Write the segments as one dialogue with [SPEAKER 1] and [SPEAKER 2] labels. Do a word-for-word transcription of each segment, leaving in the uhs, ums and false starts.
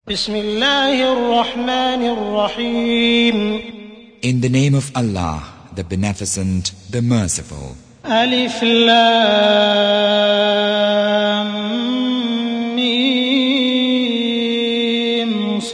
[SPEAKER 1] بسم الله الرحمن الرحيم.
[SPEAKER 2] In the name of Allah, the Beneficent, the Merciful.
[SPEAKER 1] ألف لام ميم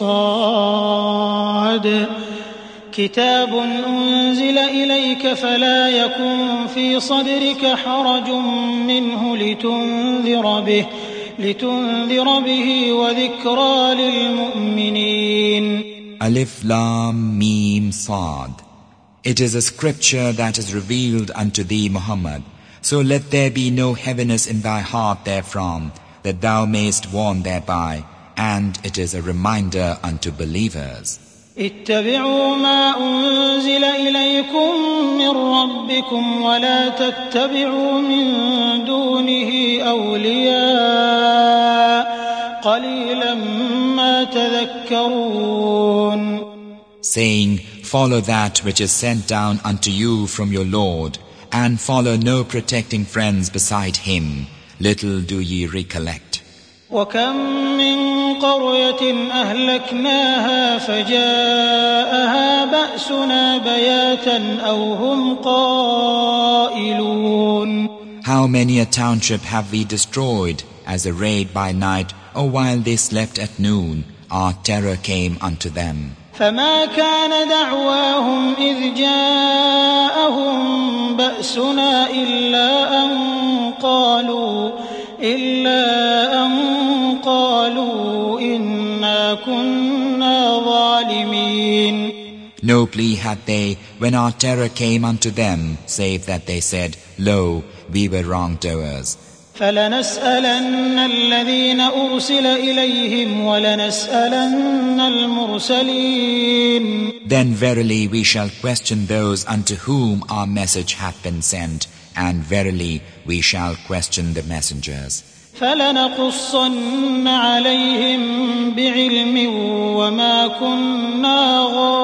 [SPEAKER 1] صاد كتاب أنزل إليك فلا يكن في صدرك حرج منه لتنذر به لتنذر به وذكرى للمؤمنين.
[SPEAKER 2] Alif Lam Mim Sad. It is a scripture that is revealed unto thee, Muhammad. So let there be no heaviness in thy heart therefrom, that thou mayst warn thereby, and it is a reminder unto believers.
[SPEAKER 1] اتبعوا ما أنزل إليكم من ربكم ولا تتبعوا من دونه أولياء قليلا ما تذكرون.
[SPEAKER 2] Saying, follow that which is sent down unto you from your Lord, and follow no protecting friends beside him. Little do ye recollect.
[SPEAKER 1] وكم من قرية أهلكناها فجاءها بأسنا بياتا أو هم قائلون.
[SPEAKER 2] How many a township have we destroyed as a raid by night, or while they slept at noon, our terror came unto them.
[SPEAKER 1] فما كان دعواهم إذ جاءهم بأسنا إلا أن قالوا إلا أن قالوا إنا كنا ظالمين.
[SPEAKER 2] No plea had they when our terror came unto them, save that they said, Lo, we were wrongdoers.
[SPEAKER 1] فلنسألن الذين أرسل إليهم ولنسألن المرسلين.
[SPEAKER 2] Then verily we shall question those unto whom our message hath been sent, and verily we shall question the messengers.
[SPEAKER 1] فلنقصن عليهم بعلم وما كنا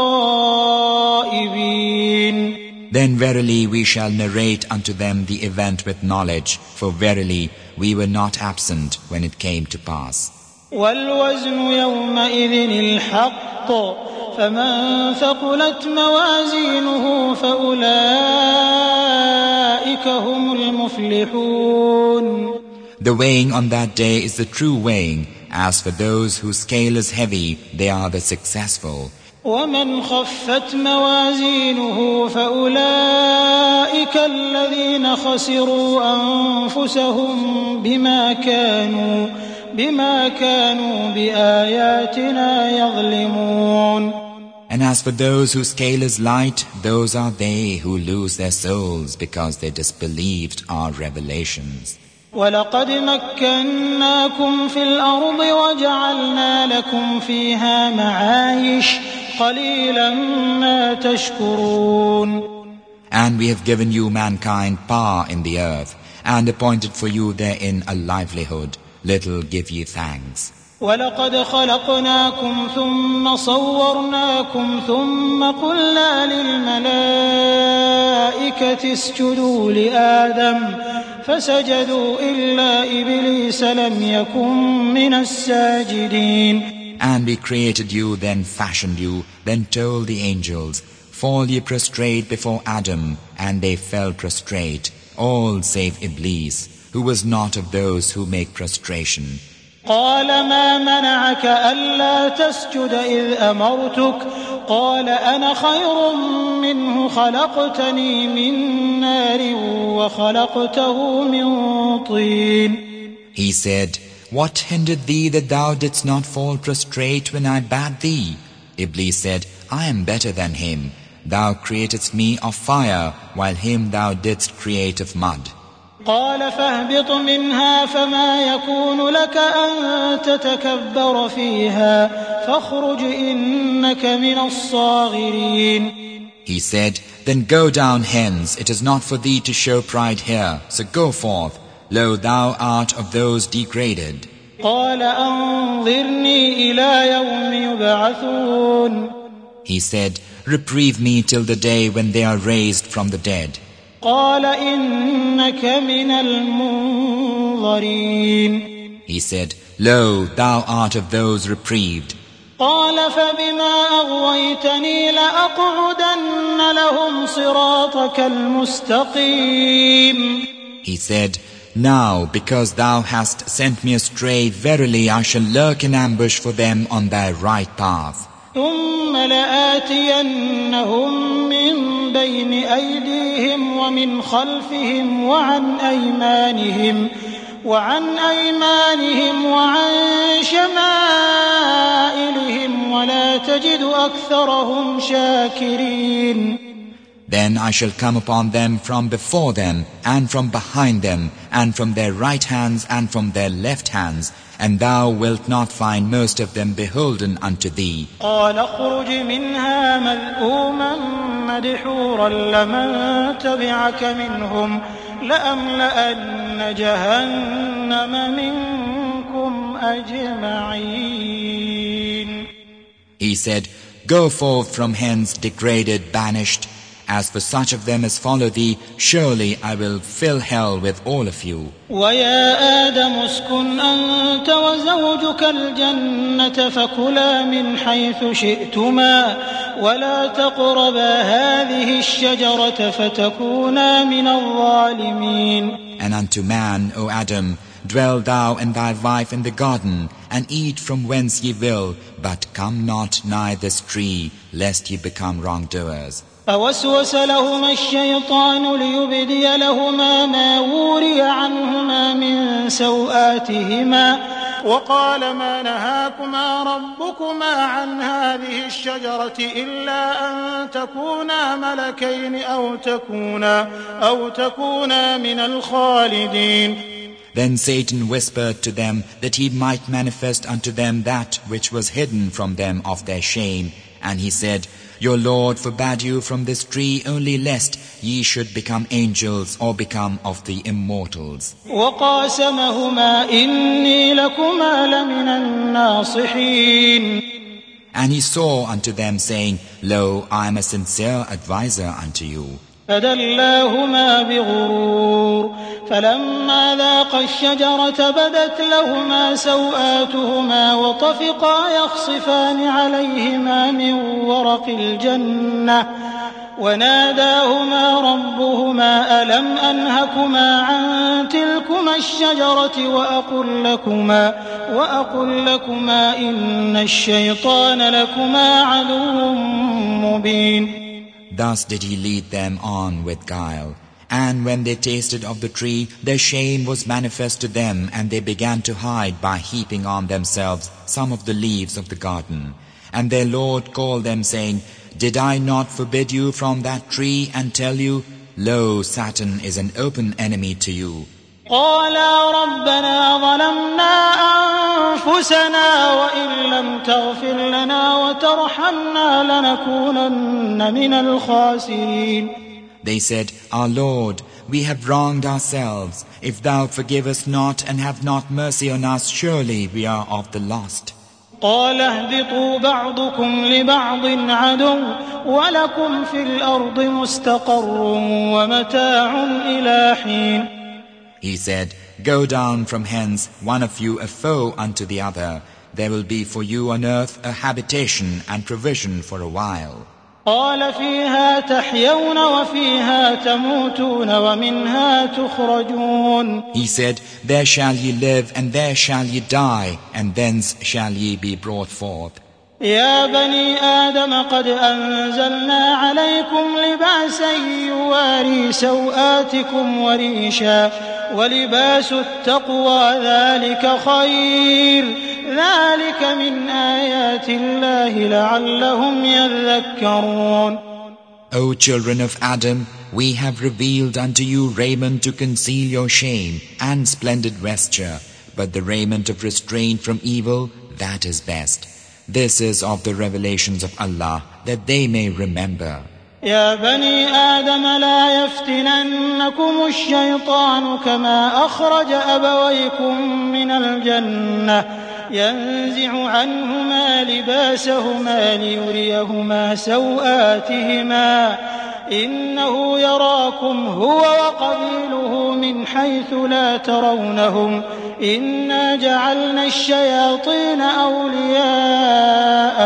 [SPEAKER 1] غائبين.
[SPEAKER 2] Then verily we shall narrate unto them the event with knowledge, for verily we were not absent when it came to pass.
[SPEAKER 1] والوزن يومئذ الحق فمن ثقلت موازينه فأولئك هم المفلحون.
[SPEAKER 2] The weighing on that day is the true weighing. As for those whose scale is heavy, they are the successful.
[SPEAKER 1] ومن خفت موازينه فأولئك الذين خسروا أنفسهم بما كانوا بما كانوا بآياتنا يظلمون.
[SPEAKER 2] And as for those whose scale is light, those are they who lose their souls because they disbelieved our revelations.
[SPEAKER 1] ولقد مكناكم في الأرض وجعلنا لكم فيها معايش قليلا ما تشكرون.
[SPEAKER 2] And we have given you mankind power in the earth, and appointed for you therein a livelihood. Little give ye thanks.
[SPEAKER 1] ولقد خلقناكم ثم صورناكم ثم قلنا للملائكة اسجدوا لآدم فسجدوا إلا إبليس لم يكن من الساجدين.
[SPEAKER 2] And we created you, then fashioned you, then told the angels, fall ye prostrate before Adam, and they fell prostrate, all save Iblis, who was not of those who make prostration.
[SPEAKER 1] قال ما منعك ألا تسجد إذ أمرتك قال أنا خير منه خلقتني من نار وخلقته من طين.
[SPEAKER 2] He said, what hindered thee that thou didst not fall prostrate when I bade thee? Iblis said, I am better than him. Thou createdst me of fire, while him thou didst create of mud.
[SPEAKER 1] قال فاهبط منها فما يكون لك أن تتكبر فيها فاخرج إنك من الصاغرين.
[SPEAKER 2] He said, then go down hence, it is not for thee to show pride here, so go forth. Lo, thou art of those degraded.
[SPEAKER 1] قال أنظرني إلى يوم يبعثون.
[SPEAKER 2] He said, reprieve me till the day when they are raised from the dead.
[SPEAKER 1] قال إنك من المنظرين.
[SPEAKER 2] He said, Lo, thou art of those reprieved.
[SPEAKER 1] قال فبما أغويتني لأقعدن لهم صراطك المستقيم.
[SPEAKER 2] He said, Now, because thou hast sent me astray, verily I shall lurk in ambush for them on thy right path.
[SPEAKER 1] ثم لآتينهم من بين أيديهم ومن خلفهم وعن أيمانهم وعن أيمانهم وعن شمائلهم ولا تجد أكثرهم شاكرين.
[SPEAKER 2] Then I shall come upon them from before them, and from behind them, and from their right hands, and from their left hands, and thou wilt not find most of them beholden unto thee.
[SPEAKER 1] قال اخرج منها مذءوما مدحورا لمن تبعك منهم لأملأن جهنم منكم أجمعين.
[SPEAKER 2] He said, Go forth from hence degraded, banished. As for such of them as follow thee, surely I will fill hell with all of you.
[SPEAKER 1] وَيَا آدَمُ اسْكُنْ أَنْتَ وَزَوْجُكَ الْجَنَّةَ فَكُلَا مِنْ حَيْثُ شِئْتُمَا وَلَا تَقْرَبَا هَذِهِ الشَّجَرَةَ فَتَكُونَا مِنَ الظَّالِمِينَ.
[SPEAKER 2] And unto man, O Adam, dwell thou and thy wife in the garden, and eat from whence ye will, but come not nigh this tree, lest ye become wrongdoers.
[SPEAKER 1] فوسوس لهما الشيطان ليبدي لهما ما وري عنهما من سوآتهما وقال ما نهاكما ربكما عن هذه الشجرة إلا أن تكونا ملكين أو تكونا أو تكونا من الخالدين.
[SPEAKER 2] Then Satan whispered to them that he might manifest unto them that which was hidden from them of their shame, and he said, Your Lord forbade you from this tree only lest ye should become angels or become of the immortals.
[SPEAKER 1] وَقَاسَمَهُمَا إِنِّي لَكُمَا لَمِنَ النَّاصِحِينَ.
[SPEAKER 2] And he swore unto them, saying, Lo, I am a sincere adviser unto you.
[SPEAKER 1] فدلاهما بغرور فلما ذاقا الشجرة بدت لهما سوآتهما وطفقا يخصفان عليهما من ورق الجنة وناداهما ربهما ألم أنهكما عن تلكما الشجرة وأقل لكما, وأقل لكما إن الشيطان لكما عدو مبين.
[SPEAKER 2] Thus did he lead them on with guile. And when they tasted of the tree, their shame was manifest to them, and they began to hide by heaping on themselves some of the leaves of the garden. And their Lord called them, saying, Did I not forbid you from that tree, and tell you, Lo, Satan is an open enemy to you.
[SPEAKER 1] قالا ربنا ظلمنا أنفسنا وإن لم تغفر لنا وترحمنا لنكونن من الخاسرين.
[SPEAKER 2] They said, Our Lord, we have wronged ourselves. If thou forgive us not and have not mercy on us, surely we are of the lost.
[SPEAKER 1] قال اهبطوا بعضكم لبعض عدو ولكم في الأرض مستقر ومتاع إلى حين.
[SPEAKER 2] He said, Go down from hence, one of you a foe unto the other. There will be for you on earth a habitation and provision for a while.
[SPEAKER 1] قال فيها تحيون وفيها تموتون ومنها تخرجون.
[SPEAKER 2] He said, There shall ye live and there shall ye die, and thence shall ye be brought forth.
[SPEAKER 1] يا بني آدم قد أنزلنا عليكم لباسا يواري سوآتكم وريشا ولباس التقوى ذلك خير ذلك من آيات الله لعلهم يذكرون.
[SPEAKER 2] O children of Adam, we have revealed unto you raiment to conceal your shame and splendid vesture, but the raiment of restraint from evil, that is best. This is of the revelations of Allah, that they may remember.
[SPEAKER 1] يا بني آدم لا يفتننكم الشيطان كما أخرج أبويكم من الجنة ينزع عنهما لباسهما ليريهما سوآتهما إنه يراكم هو وقبيله من حيث لا ترونهم إنا جعلنا الشياطين أولياء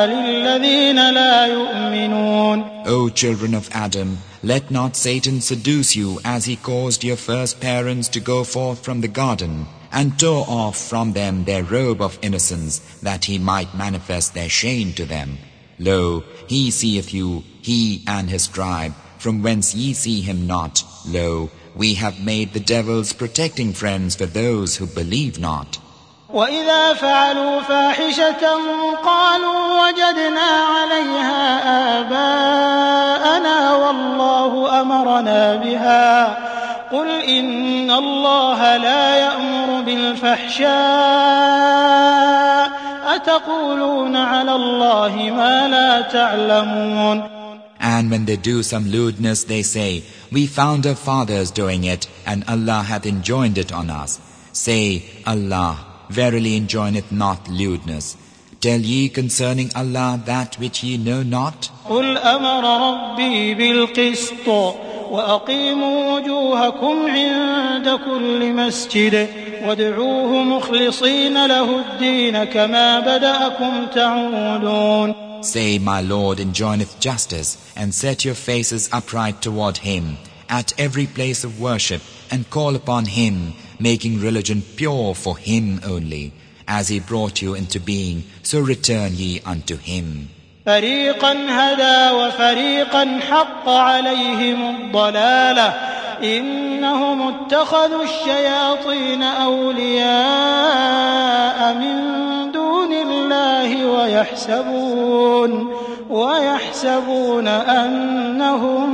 [SPEAKER 1] الذين لا يؤمنون.
[SPEAKER 2] O children of Adam, let not Satan seduce you as he caused your first parents to go forth from the garden and tore off from them their robe of innocence, that he might manifest their shame to them. Lo, he seeth you, he and his tribe, from whence ye see him not. Lo, we have made the devils protecting friends for those who believe not.
[SPEAKER 1] وَإِذَا فَعَلُوا فَاحِشَةً قَالُوا وَجَدْنَا عَلَيْهَا آبَاءَنَا وَاللَّهُ أَمَرَنَا بِهَا قُلْ إِنَّ اللَّهَ لَا يَأْمُرُ بِالْفَحْشَاءِ أَتَقُولُونَ عَلَى اللَّهِ مَا لَا تَعْلَمُونَ.
[SPEAKER 2] And when they do some lewdness, they say, we found our fathers doing it, and Allah hath enjoined it on us. Say, Allah verily enjoineth not lewdness. Tell ye concerning Allah that which ye know not?
[SPEAKER 1] قُلْ أَمَرَ رَبِّي بِالْقِسْطِ وَأَقِيمُوا وُجُوهَكُمْ عِندَ كُلِّ مَسْجِدٍ وَادْعُوهُ مُخْلِصِينَ لَهُ الدِّينَ كَمَا بَدَأَكُمْ تَعُودُونَ.
[SPEAKER 2] Say, my Lord enjoineth justice, and set your faces upright toward Him, at every place of worship, and call upon Him, making religion pure for Him only. As He brought you into being, so return ye unto Him.
[SPEAKER 1] فَرِيقًا هَدَى وَفَرِيقًا حَقَّ عَلَيْهِمُ الضَّلَالَةُ إِنَّهُمُ اتَّخَذُوا الشَّيَاطِينَ أَوْلِيَاءَ مِن دُونِ اللَّهِ وَيَحْسَبُونَ وَيَحْسَبُونَ أَنَّهُم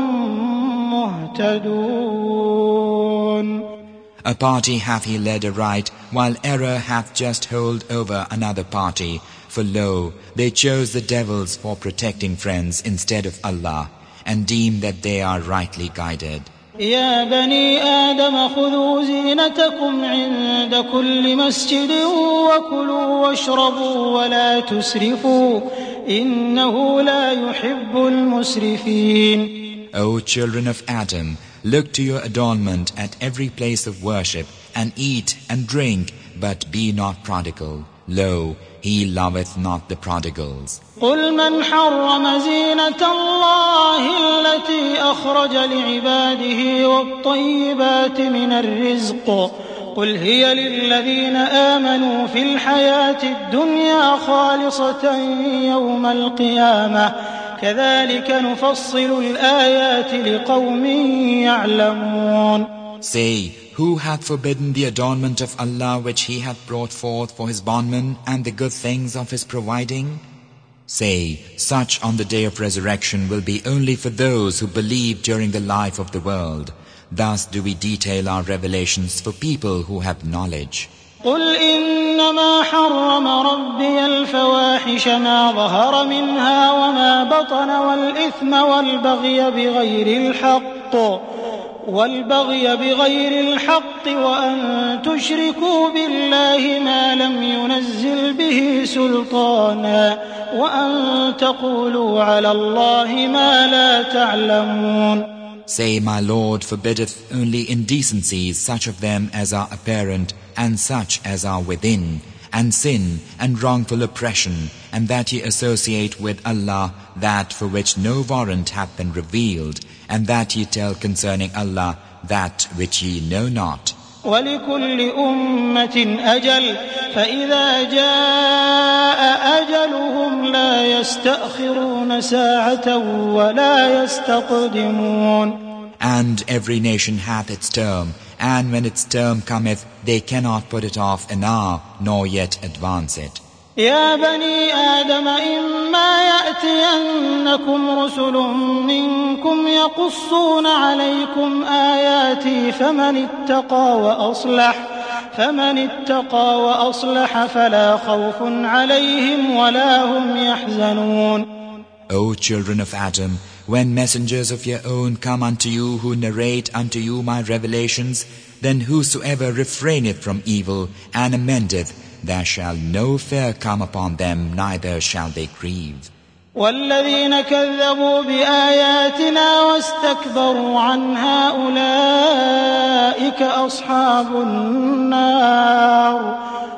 [SPEAKER 1] مُهْتَدُونَ.
[SPEAKER 2] A party hath he led aright, while error hath just hold over another party. For lo, they chose the devils for protecting friends instead of Allah, and deem that they are rightly guided.
[SPEAKER 1] يا بني آدم خذوا زينتكم عند كل مسجد وكلوا واشربوا ولا تسرفوا إنه لا يحب المسرفين.
[SPEAKER 2] O children of Adam, look to your adornment at every place of worship, and eat and drink, but be not prodigal. Lo, He loveth not the prodigals.
[SPEAKER 1] قل من حرم زينة الله التي أخرج لعباده والطيبات من الرزق قل هي للذين آمنوا في الحياة الدنيا خالصة يوم القيامة كذلك نفصل الآيات لقوم يعلمون.
[SPEAKER 2] Say, who hath forbidden the adornment of Allah which He hath brought forth for His bondmen and the good things of His providing? Say, such on the day of resurrection will be only for those who believe during the life of the world. Thus do we detail our revelations for people who have knowledge.
[SPEAKER 1] قل إنما حرم ربي الفواحش ما ظهر منها وما بطن والإثم والبغي بغير الحق والبغي بغير الحق وأن تشركوا بالله ما لم ينزل به سلطانا وأن تقولوا على الله ما لا تعلمون.
[SPEAKER 2] Say, my Lord forbiddeth only indecencies, such of them as are apparent and such as are within, and sin and wrongful oppression, and that ye associate with Allah that for which no warrant hath been revealed, and that ye tell concerning Allah that which ye know not.
[SPEAKER 1] وَلِكُلِّ أُمَّةٍ أَجَلٌ فَإِذَا جَاءَ أَجَلُهُمْ لَا يَسْتَأْخِرُونَ سَاعَةً وَلَا يَسْتَقْدِمُونَ.
[SPEAKER 2] And every nation hath its term, and when its term cometh, they cannot put it off an hour, nor yet advance it.
[SPEAKER 1] يا بني آدم إما يأتينكم رسل منكم يقصون عليكم آياتي فمن اتقى وأصلح فمن اتقى وأصلح فلا خوف عليهم ولا هم يحزنون.
[SPEAKER 2] O children of Adam, when messengers of your own come unto you who narrate unto you my revelations, then whosoever refraineth from evil and amendeth, there shall no fear come upon them, neither shall they grieve.
[SPEAKER 1] والذين كذبوا بآياتنا واستكبروا عنها أولئك أصحاب النار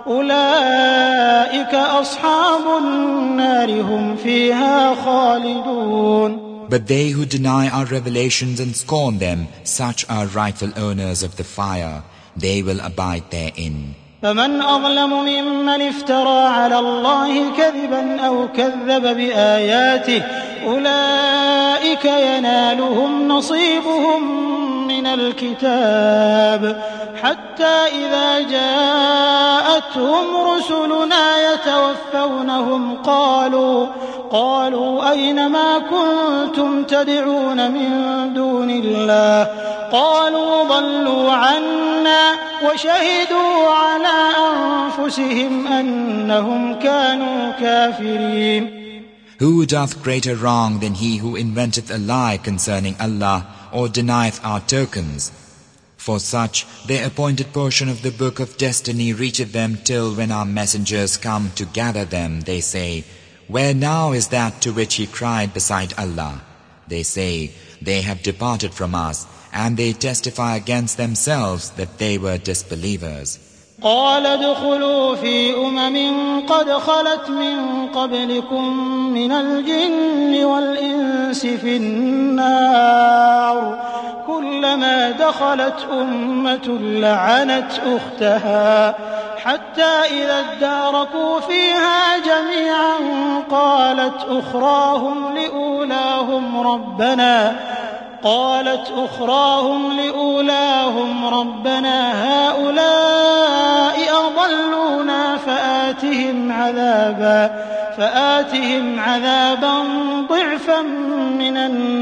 [SPEAKER 1] أولئك أصحاب النار هم فيها خالدون.
[SPEAKER 2] But they who deny our revelations and scorn them, such are rightful owners of the fire. They will abide therein.
[SPEAKER 1] فمن أظلم ممن افترى على الله كذبا أو كذب بآياته أولئك ينالهم نصيبهم من الكتاب حتى إذا جاءتهم رسلنا يتوفونهم قالوا قالوا أين ما كنتم تدعون من دون الله قالوا ضلوا عنا وشهدوا على أنفسهم أنهم كانوا كافرين.
[SPEAKER 2] Who doth greater wrong than he who inventeth a lie concerning Allah or denieth our tokens? For such, their appointed portion of the book of destiny reacheth them till when our messengers come to gather them, they say, where now is that to which he cried beside Allah? They say, they have departed from us, and they testify against themselves that they were disbelievers.
[SPEAKER 1] قال ادخلوا في أمم قد خلت من قبلكم من الجن والإنس في النار كلما دخلت أمة لعنت أختها حتى إذا اداركوا فيها جميعا قالت أخراهم لأولاهم ربنا قالت أخراهم لأولاهم ربنا هؤلاء أضلونا فآتهم عذابا فآتهم عذابا ضعفا من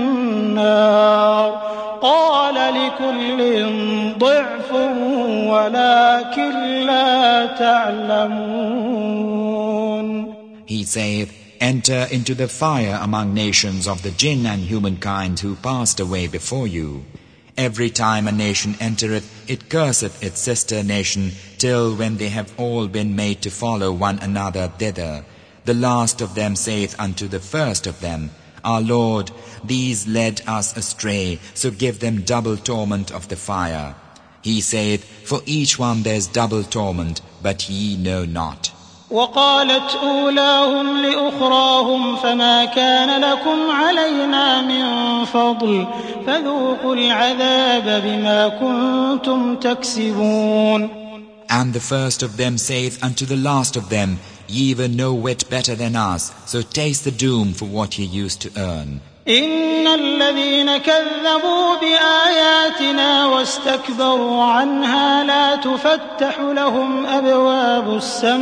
[SPEAKER 1] النار قال لكل ضعف ولكن لا تعلمون.
[SPEAKER 2] He saith, enter into the fire among nations of the jinn and humankind who passed away before you. Every time a nation entereth, it curseth its sister nation, till when they have all been made to follow one another thither. The last of them saith unto the first of them, Our Lord, these led us astray, so give them double torment of the fire. He saith, For each one there is double torment, but ye know not.
[SPEAKER 1] وقالت أولاهم لأخراهم فما كان لكم علينا من فضل فذوقوا العذاب بما كنتم تكسبون.
[SPEAKER 2] And the first of them saith unto the last of them, Ye were no whit better than us, so taste the doom for what ye used to earn.
[SPEAKER 1] إن الذين كذبوا بآياتنا واستكبروا عنها لا تفتح لهم أبواب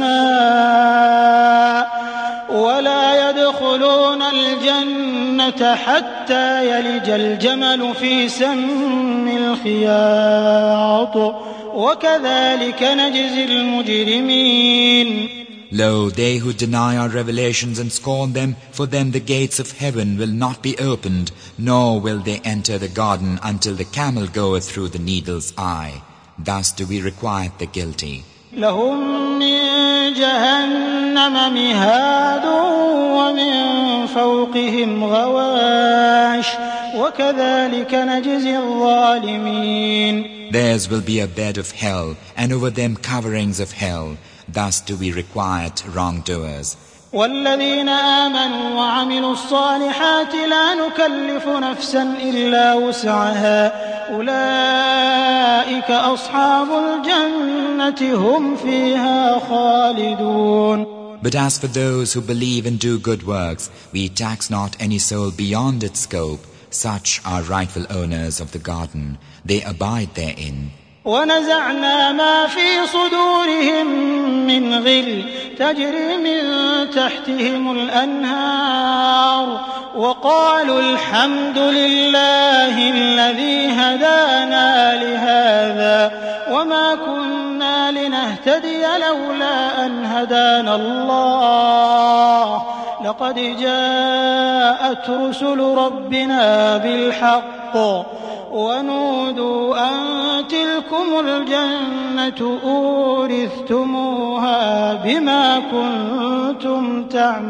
[SPEAKER 1] السماء ولا يدخلون الجنة حتى يلج الجمل في سم الخياط وكذلك نجزي المجرمين.
[SPEAKER 2] Lo, they who deny our revelations and scorn them, for them the gates of heaven will not be opened, nor will they enter the garden until the camel goeth through the needle's eye. Thus do we requite the guilty.
[SPEAKER 1] لهم من جهنم مهاد ومن فوقهم غواش وكذلك نجزي الظالمين.
[SPEAKER 2] Theirs will be a bed of hell, and over them coverings of hell. Thus do we requite wrongdoers.
[SPEAKER 1] والذين آمنوا وعملوا الصالحات لا نكلف نفسا إلا وسعها أولئك أصحاب الجنة هم فيها خالدون.
[SPEAKER 2] But as for those who believe and do good works, we tax not any soul beyond its scope. Such are rightful owners of the garden. They abide therein.
[SPEAKER 1] ونزعنا ما في صدورهم من غل تجري من تحتهم الأنهار وقالوا الحمد لله الذي هدانا لهذا وما كنا لنهتدي لولا أن هدانا الله لقد جاءت رسل ربنا بالحق ونودوا أن تلكم الجنة أورثتموها بما كنتم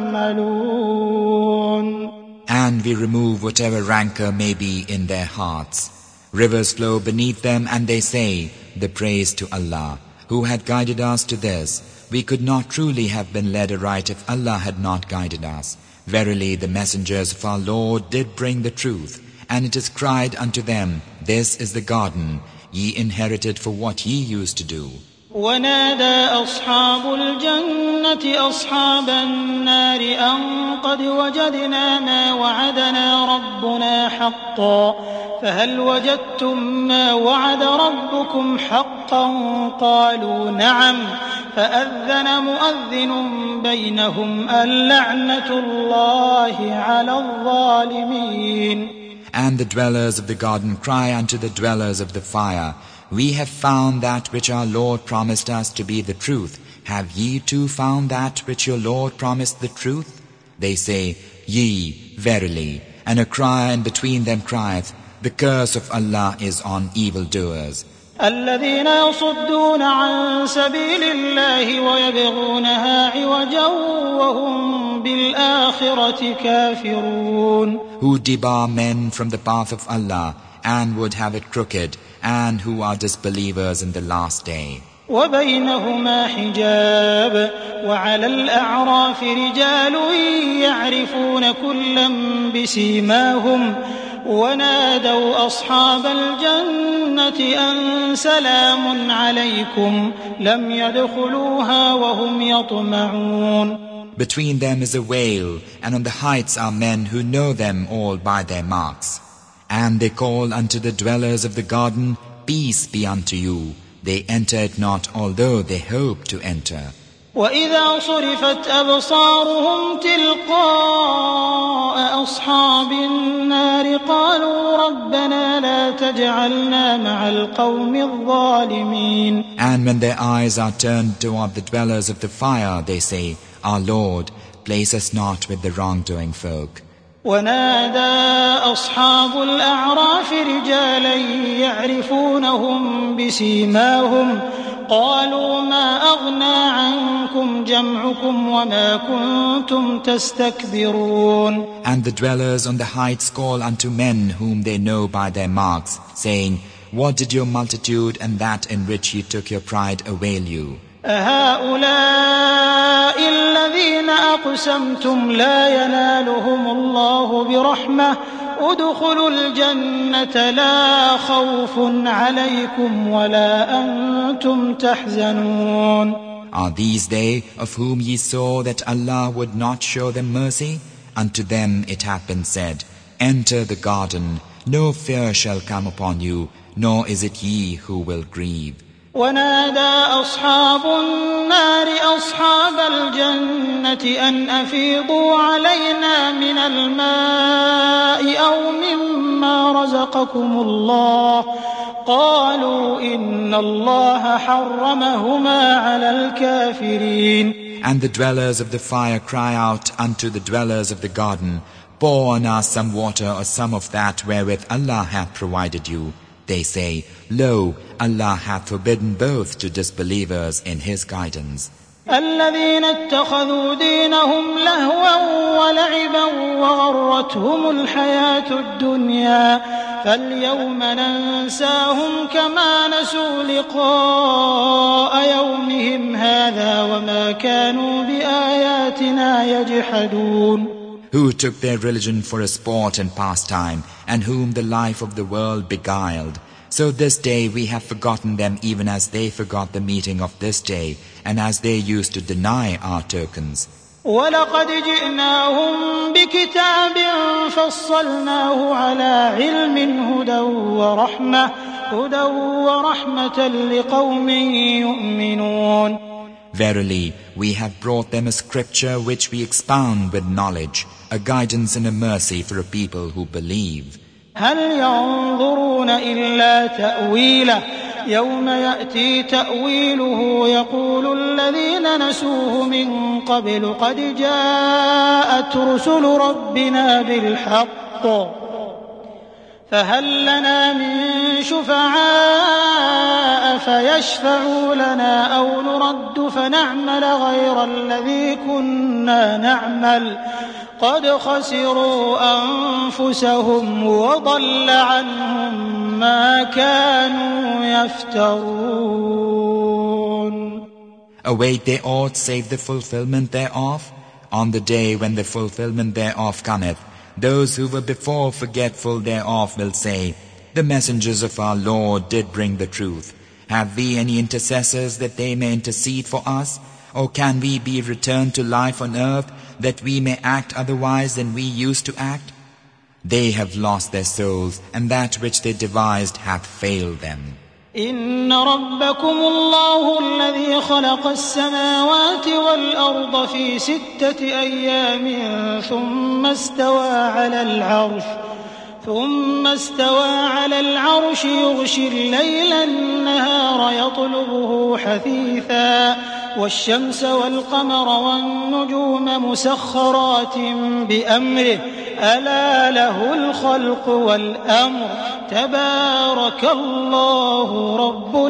[SPEAKER 1] تعملون.
[SPEAKER 2] And we remove whatever rancor may be in their hearts. Rivers flow beneath them and they say, The praise to Allah, who had guided us to this. we could not truly have been led aright if Allah had not guided us. Verily, the messengers of our Lord did bring the truth, and it is cried unto them, This is the garden ye inherited for what ye used to do.
[SPEAKER 1] ونادى أصحاب الجنة أصحاب النار أن قد وجدنا ما وعدنا ربنا حقا فهل وجدتم ما وعد ربكم حقا قالوا نعم فأذن مؤذن بينهم اللعنة الله على الظالمين.
[SPEAKER 2] And the dwellers of the garden cry unto the dwellers of the fire, We have found that which our Lord promised us to be the truth. Have ye too found that which your Lord promised the truth? They say, Yea, verily. And a cry in between them crieth, The curse of Allah is on evildoers.
[SPEAKER 1] الذين يصدون عن سبيل الله ويبغونها عوجا وهم بالآخرة كافرون.
[SPEAKER 2] Who debar men from the path of Allah and would have it crooked, and who are disbelievers in the last day.
[SPEAKER 1] وبينهما حجاب وعلى الأعراف رجال يعرفون كلا بسيماهم ونادوا أصحاب الجنة أن سلام عليكم لم يدخلوها وهم يطمعون.
[SPEAKER 2] Between them is a veil, and on the heights are men who know them all by their marks. And they call unto the dwellers of the garden, Peace be unto you. They enter it not, although they hope to enter.
[SPEAKER 1] وإذا صرفت أبصارهم تلقاء أصحاب النار قالوا ربنا لا تجعلنا مع القوم الظالمين.
[SPEAKER 2] And when their eyes are turned toward the dwellers of the fire, they say, Our Lord, place us not with the wrongdoing folk.
[SPEAKER 1] ونادى أصحاب الأعراف رجالا يعرفونهم بسيماهم قالوا ما أغنى عنكم جمعكم وما كنتم تستكبرون.
[SPEAKER 2] And the dwellers on the heights call unto men whom they know by their marks, saying, What did your multitude and that in which ye took your pride avail you?
[SPEAKER 1] أهؤلاء الذين أقسمتم لا ينالهم الله برحمة ادخلوا الجنة لا خوف عليكم ولا أنتم تحزنون.
[SPEAKER 2] Are these they of whom ye saw that Allah would not show them mercy? Unto them it hath been said, Enter the garden, no fear shall come upon you, nor is it ye who will grieve.
[SPEAKER 1] ونادى أصحاب النار أصحاب الجنة أن أفيضوا علينا من الماء أو مما رزقكم الله قالوا إن الله حرمهما على الكافرين.
[SPEAKER 2] And the dwellers of the fire cry out unto the dwellers of the garden, Pour on us some water or some of that wherewith Allah hath provided you. They say, Lo, Allah hath forbidden both to disbelievers in His guidance.
[SPEAKER 1] الذين اتخذوا دينهم لهوا ولعبا وغرتهم الحياة الدنيا فاليوم ننساهم كما نسوا لقاء يومهم هذا وما كانوا بآياتنا يجحدون.
[SPEAKER 2] Who took their religion for a sport and pastime, and whom the life of the world beguiled. So this day we have forgotten them even as they forgot the meeting of this day, and as they used to deny our tokens.
[SPEAKER 1] وَلَقَدْ جِئْنَاهُمْ بِكِتَابٍ فَصَّلْنَاهُ عَلَى عِلْمٍ هُدًى وَرَحْمَةً هُدًى وَرَحْمَةً لِقَوْمٍ يُؤْمِنُونَ.
[SPEAKER 2] Verily, we have brought them a scripture which we expound with knowledge, a guidance and a mercy for a people who believe.
[SPEAKER 1] هل ينظرون إلا تأويله يوم يأتي تأويله يقول الذين نسوه من قبل قد جاءت رسل ربنا بالحق فهل لنا من شفعاء فيشفعوا لنا أو نرد فنعمل غير الذي كنا نعمل قد خسروا أنفسهم وضل عنهم ما كانوا يفترون.
[SPEAKER 2] Await they aught save the fulfillment thereof? On the day when the fulfillment thereof cometh, those who were before forgetful thereof will say, The messengers of our Lord did bring the truth. Have we any intercessors that they may intercede for us? Or can we be returned to life on earth that we may act otherwise than we used to act? They have lost their souls, and that which they devised hath failed them.
[SPEAKER 1] إن ربكم الله الذي خلق السماوات والأرض في ستة أيام ثم استوى على العرش ثم استوى على العرش يغشي الليل النهار يطلبه حثيثا والشمس والقمر والنجوم مسخرات بأمره ألا له الخلق والأمر تبارك الله رب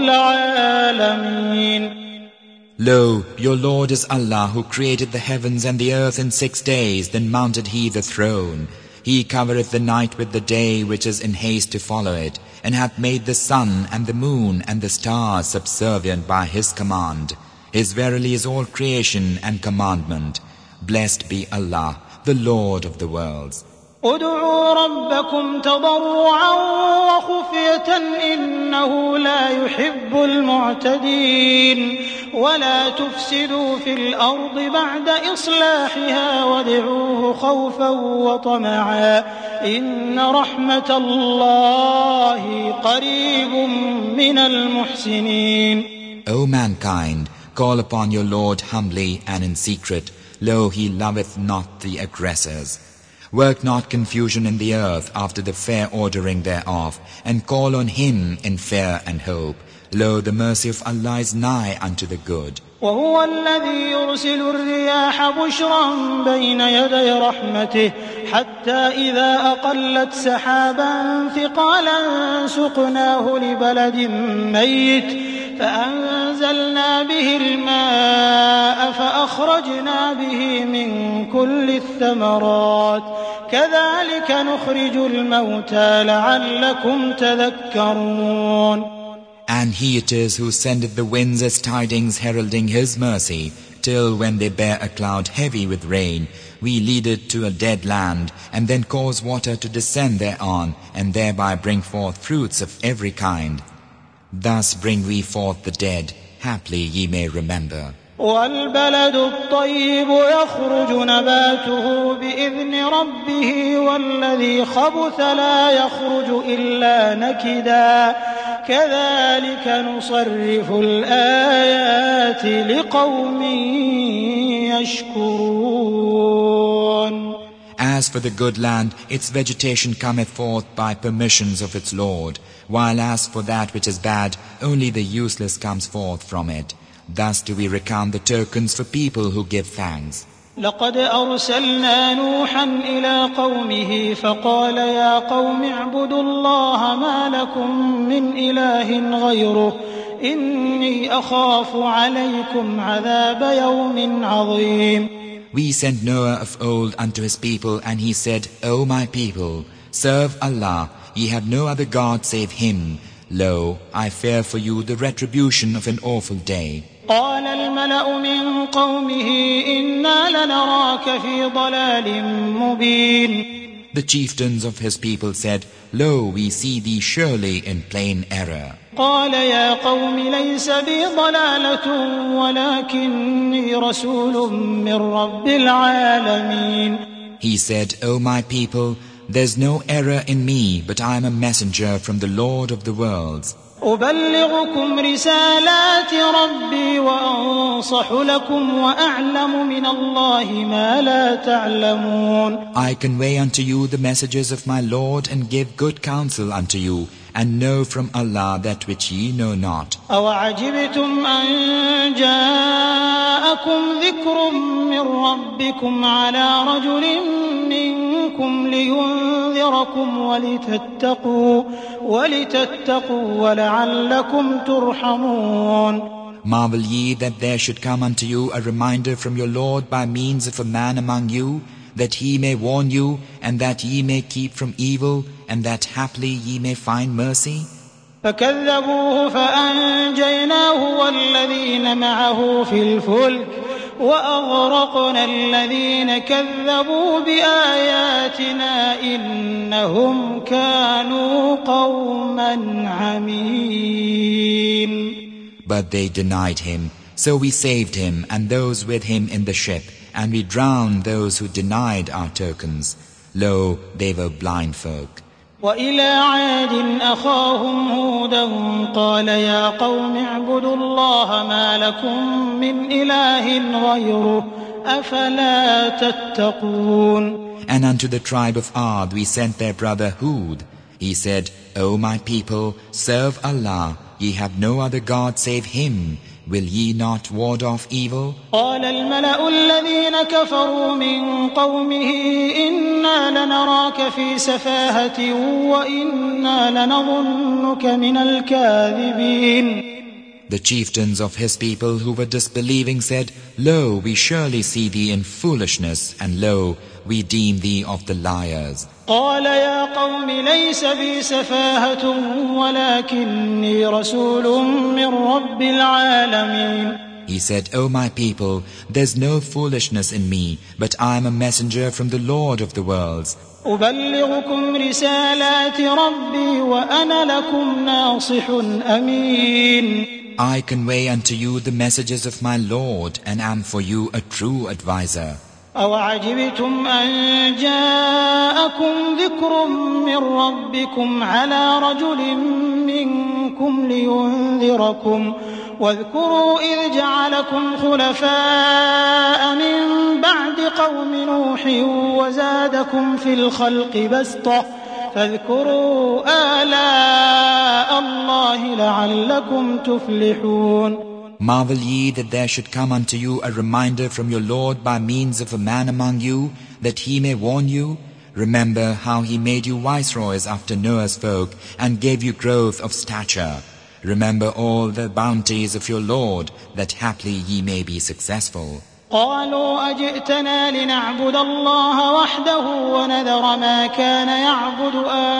[SPEAKER 1] العالمين.
[SPEAKER 2] Lo, your Lord is Allah, who created the heavens and the earth in six days, then mounted He the throne. He covereth the night with the day which is in haste to follow it, and hath made the sun and the moon and the stars subservient by His command. His verily is all creation and commandment. Blessed be Allah, the Lord of the worlds.
[SPEAKER 1] ادعوا ربكم تضرعا وخفية إنه لا يحب المعتدين ولا تفسدوا في الأرض بعد إصلاحها وادعوه خوفا وطمعا إن رحمة الله قريب من المحسنين.
[SPEAKER 2] O mankind, call upon your Lord humbly and in secret. Lo, He loveth not the aggressors. Work not confusion in the earth after the fair ordering thereof, and call on Him in fear and hope. Lo, the mercy of Allah is nigh unto the good.
[SPEAKER 1] وهو الذي يرسل الرياح بشرا بين يدي رحمته حتى إذا أقلت سحابا ثقالا سقناه لبلد ميت فأنزلنا به الماء فأخرجنا به من كل الثمرات كذلك نخرج الموتى لعلكم تذكرون.
[SPEAKER 2] And He it is who sendeth the winds as tidings heralding His mercy, till when they bear a cloud heavy with rain, we lead it to a dead land, and then cause water to descend thereon, and thereby bring forth fruits of every kind. Thus bring we forth the dead, haply ye may remember.
[SPEAKER 1] والبلد الطيب يخرج نباته بإذن ربه والذي خبث لا يخرج إلا نكدا كذلك نصرف الآيات لقوم يشكرون.
[SPEAKER 2] As for the good land, its vegetation cometh forth by permissions of its Lord, while as for that which is bad, only the useless comes forth from it. Thus do we recount the tokens for people who give thanks.
[SPEAKER 1] لقد أرسلنا نوحا إلى قومه فقال يا قوم اعبدوا الله ما لكم من إله غيره إني أخاف عليكم عذاب يوم عظيم.
[SPEAKER 2] We sent Noah of old unto his people, and he said, O my people, serve Allah, ye have no other God save Him. Lo, I fear for you the retribution of an awful day.
[SPEAKER 1] قال الملأ من قومه إنا لنراك في ضلال مبين.
[SPEAKER 2] The chieftains of his people said, Lo, we see thee surely in plain error.
[SPEAKER 1] قال يا قوم ليس بي ضلالة ولكني رسول من رب العالمين.
[SPEAKER 2] He said, O my people, there's no error in me, but I am a messenger from the Lord of the worlds.
[SPEAKER 1] أبلغكم رسالات ربي وأنصح لكم وأعلم من الله ما لا تعلمون.
[SPEAKER 2] I convey unto you the messages of my Lord and give good counsel unto you, and know from Allah that which ye know not.
[SPEAKER 1] أوعجبتم أن جاءكم ذكر من ربكم على رجل منكم لينذركم ولتتقوا ولتتقوا ولعلكم ترحمون.
[SPEAKER 2] Marvel ye that there should come unto you a reminder from your Lord by means of a man among you, that he may warn you, and that ye may keep from evil, and that haply ye may find mercy?
[SPEAKER 1] فكذبوه فأنجيناه والذين معه في الفلك وأغرقنا الذين كذبوا بآياتنا إنهم كانوا قوما عمين.
[SPEAKER 2] But they denied him, so we saved him and those with him in the ship, and we drowned those who denied our tokens. Lo, they were blind folk.
[SPEAKER 1] وإلى عاد أخاهم هودا قال يا قوم اعبدوا الله ما لكم من إله غيره أفلا تتقون.
[SPEAKER 2] And unto the tribe of Ad we sent their brother Hud. He said, O my people, serve Allah. Ye have no other God save Him. Will ye not ward off evil?
[SPEAKER 1] قال الملأ الذين كفروا من قومه إنا لنراك في سفاهة وإنا لنظنك من الكاذبين.
[SPEAKER 2] The chieftains of his people who were disbelieving said, Lo, we surely see thee in foolishness, and lo, we deem thee of the liars.
[SPEAKER 1] قال يا قوم ليس بي سفاهة ولكني رسول من رب العالمين.
[SPEAKER 2] He said, O my people, there's no foolishness in me, but I am a messenger from the Lord of the worlds.
[SPEAKER 1] أبلغكم رسالات ربي وأنا لكم ناصح أمين.
[SPEAKER 2] I convey unto you the messages of my Lord, and am for you a true advisor.
[SPEAKER 1] أوعجبتم أن جاءكم ذكر من ربكم على رجل منكم لينذركم واذكروا إذ جعلكم خلفاء من بعد قوم نوح وزادكم في الخلق بسطة فاذكروا آلاء الله لعلكم تفلحون.
[SPEAKER 2] Marvel ye that there should come unto you a reminder from your Lord by means of a man among you, that he may warn you? Remember how he made you viceroys after Noah's folk, and gave you growth of stature. Remember all the bounties of your Lord, that haply ye may be successful.
[SPEAKER 1] قالوا أجئتنا لنعبد الله وحده ونذر ما كان يعبد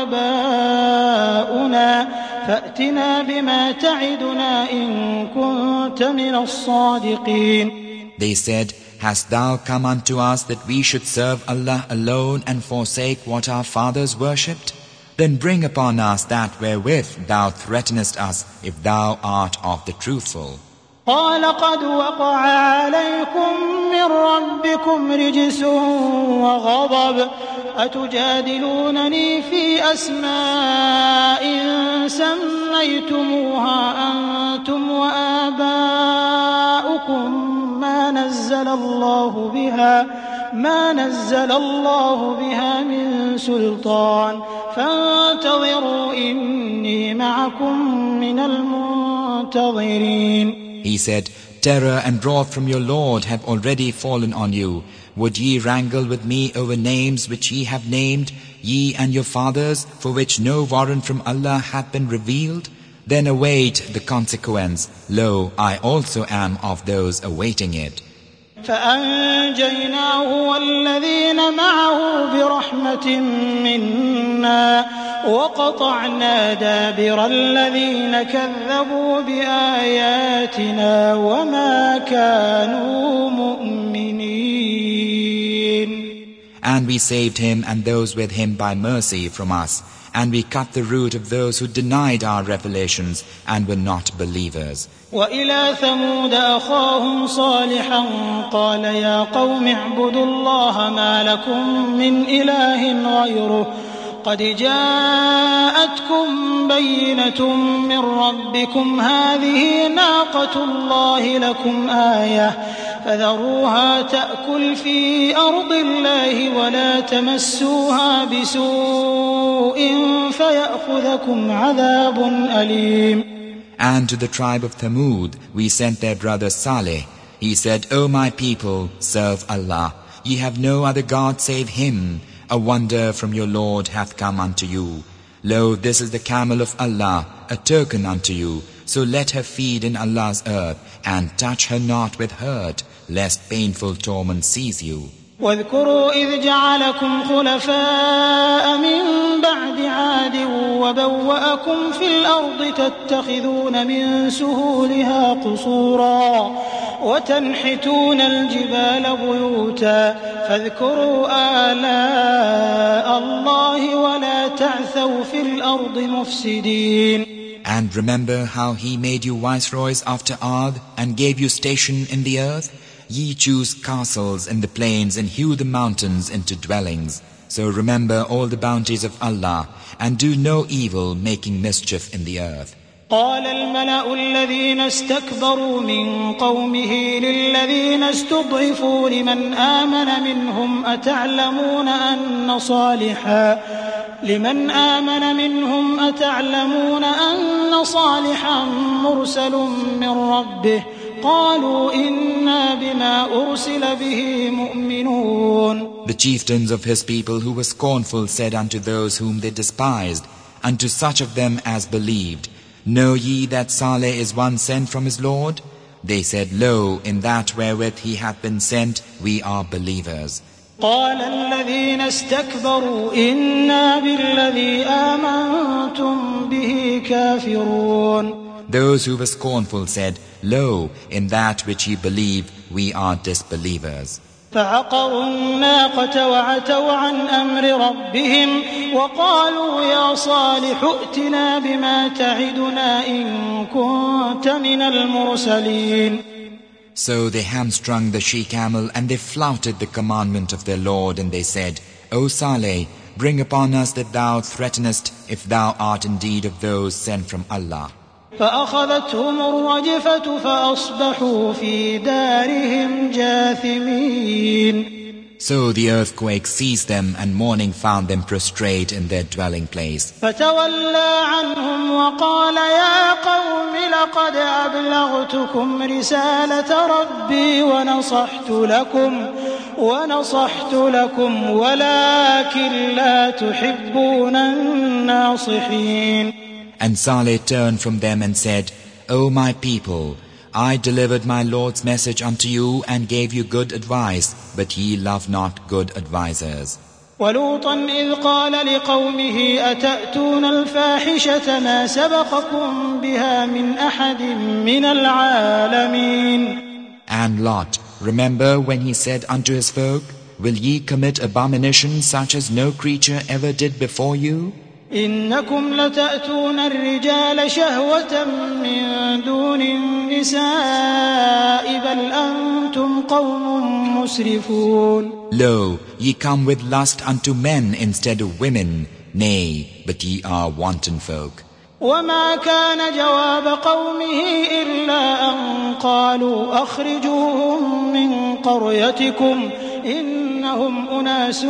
[SPEAKER 1] آباؤنا فأتنا بما تعدنا إن كنت من الصادقين.
[SPEAKER 2] They said, Hast thou come unto us that we should serve Allah alone and forsake what our fathers worshipped? Then bring upon us that wherewith thou threatenest us, if thou art of the truthful.
[SPEAKER 1] قال قد وقع عليكم من ربكم رجس وغضب أتجادلونني في أسماء سميتموها أنتم وآباؤكم ما نزل الله بها ما نزل الله بها من سلطان فانتظروا إني معكم من المنتظرين.
[SPEAKER 2] He said, Terror and wrath from your Lord have already fallen on you. Would ye wrangle with me over names which ye have named, ye and your fathers, for which no warrant from Allah hath been revealed? Then await the consequence. Lo, I also am of those awaiting it.
[SPEAKER 1] فأنجيناه والذين معه برحمة منا وقطعنا دابر الذين كذبوا بآياتنا وما كانوا مؤمنين.
[SPEAKER 2] And we saved him and those with him by mercy from us, and we cut the root of those who denied our revelations and were not believers.
[SPEAKER 1] وإلى ثمود أخاهم صالحا قال يا قوم اعبدوا الله ما لكم من إله غيره قد جاءتكم بينة من ربكم هذه ناقة الله لكم آية فذروها تأكل في أرض الله ولا تمسوها بسوء فيأخذكم عذاب أليم.
[SPEAKER 2] And to the tribe of Thamud we sent their brother Saleh. He said, O my people, serve Allah. Ye have no other God save Him. A wonder from your Lord hath come unto you. Lo, this is the camel of Allah, a token unto you. So let her feed in Allah's earth, and touch her not with hurt, lest painful torment seize you.
[SPEAKER 1] واذكروا إذ جعلكم خلفاء من بعد عاد وبوأكم في الأرض تتخذون من سهولها قصورا وتنحتون الجبال بيوتا فاذكروا آلاء الله ولا تعثوا في الأرض مفسدين.
[SPEAKER 2] And remember how he made you viceroys after Ad and gave you station in the earth? Ye choose castles in the plains and hew the mountains into dwellings. So remember all the bounties of Allah and do no evil, making mischief in the earth.
[SPEAKER 1] قال الملأ الذين استكبروا من قومه للذين استضعفوا لمن آمن منهم أتعلمون أن صالحا لمن آمن منهم أتعلمون أن صالحا مرسل من ربه قالوا إنا بما أرسل به مؤمنون.
[SPEAKER 2] The chieftains of his people who were scornful said unto those whom they despised, unto such of them as believed, Know ye that Saleh is one sent from his Lord? They said, Lo, in that wherewith he hath been sent, we are believers.
[SPEAKER 1] قال الذين استكبروا إنا بالذي آمنتم به كافرون.
[SPEAKER 2] Those who were scornful said, Lo, in that which ye believe, we are disbelievers.
[SPEAKER 1] فعقروا الناقة وعتوا عن أمر ربهم وقالوا يا صالح ائتنا بما تعدنا إن كنت من المرسلين.
[SPEAKER 2] So they hamstrung the she-camel and they flouted the commandment of their Lord, and they said, O Saleh, bring upon us that thou threatenest, if thou art indeed of those sent from Allah.
[SPEAKER 1] فأخذتهم الرجفة فأصبحوا في دارهم جاثمين.
[SPEAKER 2] So the earthquake seized them, and morning found them prostrate in their dwelling place.
[SPEAKER 1] فتولى عنهم وقال يا قوم لقد أبلغتكم رسالة ربي ونصحت لكم ونصحت لكم ولكن لا تحبون الناصحين.
[SPEAKER 2] And Saleh turned from them and said, O my people, I delivered my Lord's message unto you and gave you good advice, but ye love not good advisers.
[SPEAKER 1] ولوطا إذ قال لقومه أتأتون الفاحشة ما سبقكم بها من أحد من العالمين.
[SPEAKER 2] And Lot, remember when he said unto his folk, Will ye commit abomination such as no creature ever did before you?
[SPEAKER 1] إنكم لتأتون الرجال شهوة من دون النساء بل أنتم قوم مسرفون.
[SPEAKER 2] Lo, ye come with lust unto men instead of women. Nay, but ye are wanton folk.
[SPEAKER 1] وما كان جواب قومه إلا أن قالوا أخرجوهم من قريتكم إنهم أناس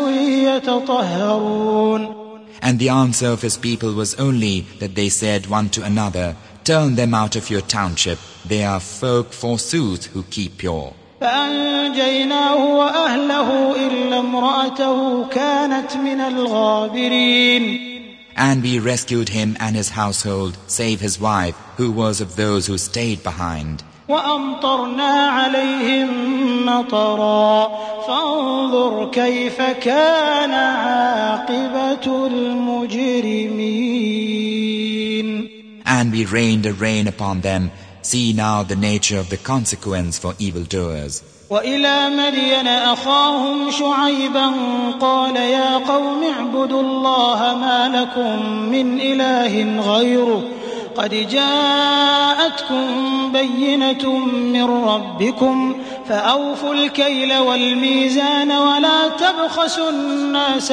[SPEAKER 1] يتطهرون.
[SPEAKER 2] And the answer of his people was only that they said one to another, Turn them out of your township. They are folk forsooth who keep pure.
[SPEAKER 1] فأنجيناه وأهله إلا امرأته كانت من الغابرين.
[SPEAKER 2] And we rescued him and his household, save his wife, who was of those who stayed behind.
[SPEAKER 1] وأمطرنا عليهم مطرا فانظر كيف كان عاقبة المجرمين.
[SPEAKER 2] And we rained a rain upon them. See now the nature of the consequence for evildoers.
[SPEAKER 1] وإلى مدين أخاهم شعيبا قال يا قوم اعبدوا الله ما لكم من إله غيره قد جاءتكم بينة من ربكم فأوفوا الكيل والميزان ولا تبخسوا الناس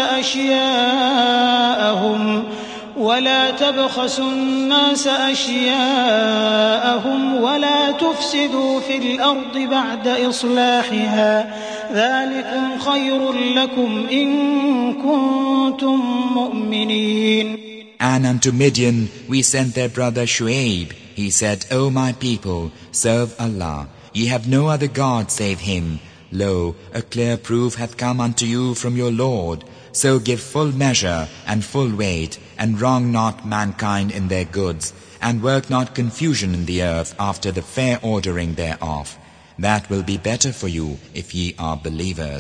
[SPEAKER 1] أشياءهم ولا تبخسوا الناس أشياءهم ولا تفسدوا في الأرض بعد إصلاحها ذلكم خير لكم إن كنتم مؤمنين.
[SPEAKER 2] And unto Midian we sent their brother Shu'aib. He said, O my people, serve Allah. Ye have no other God save Him. Lo, a clear proof hath come unto you from your Lord. So give full measure and full weight, and wrong not mankind in their goods, and work not confusion in the earth after the fair ordering thereof. That will be better for you if ye are believers.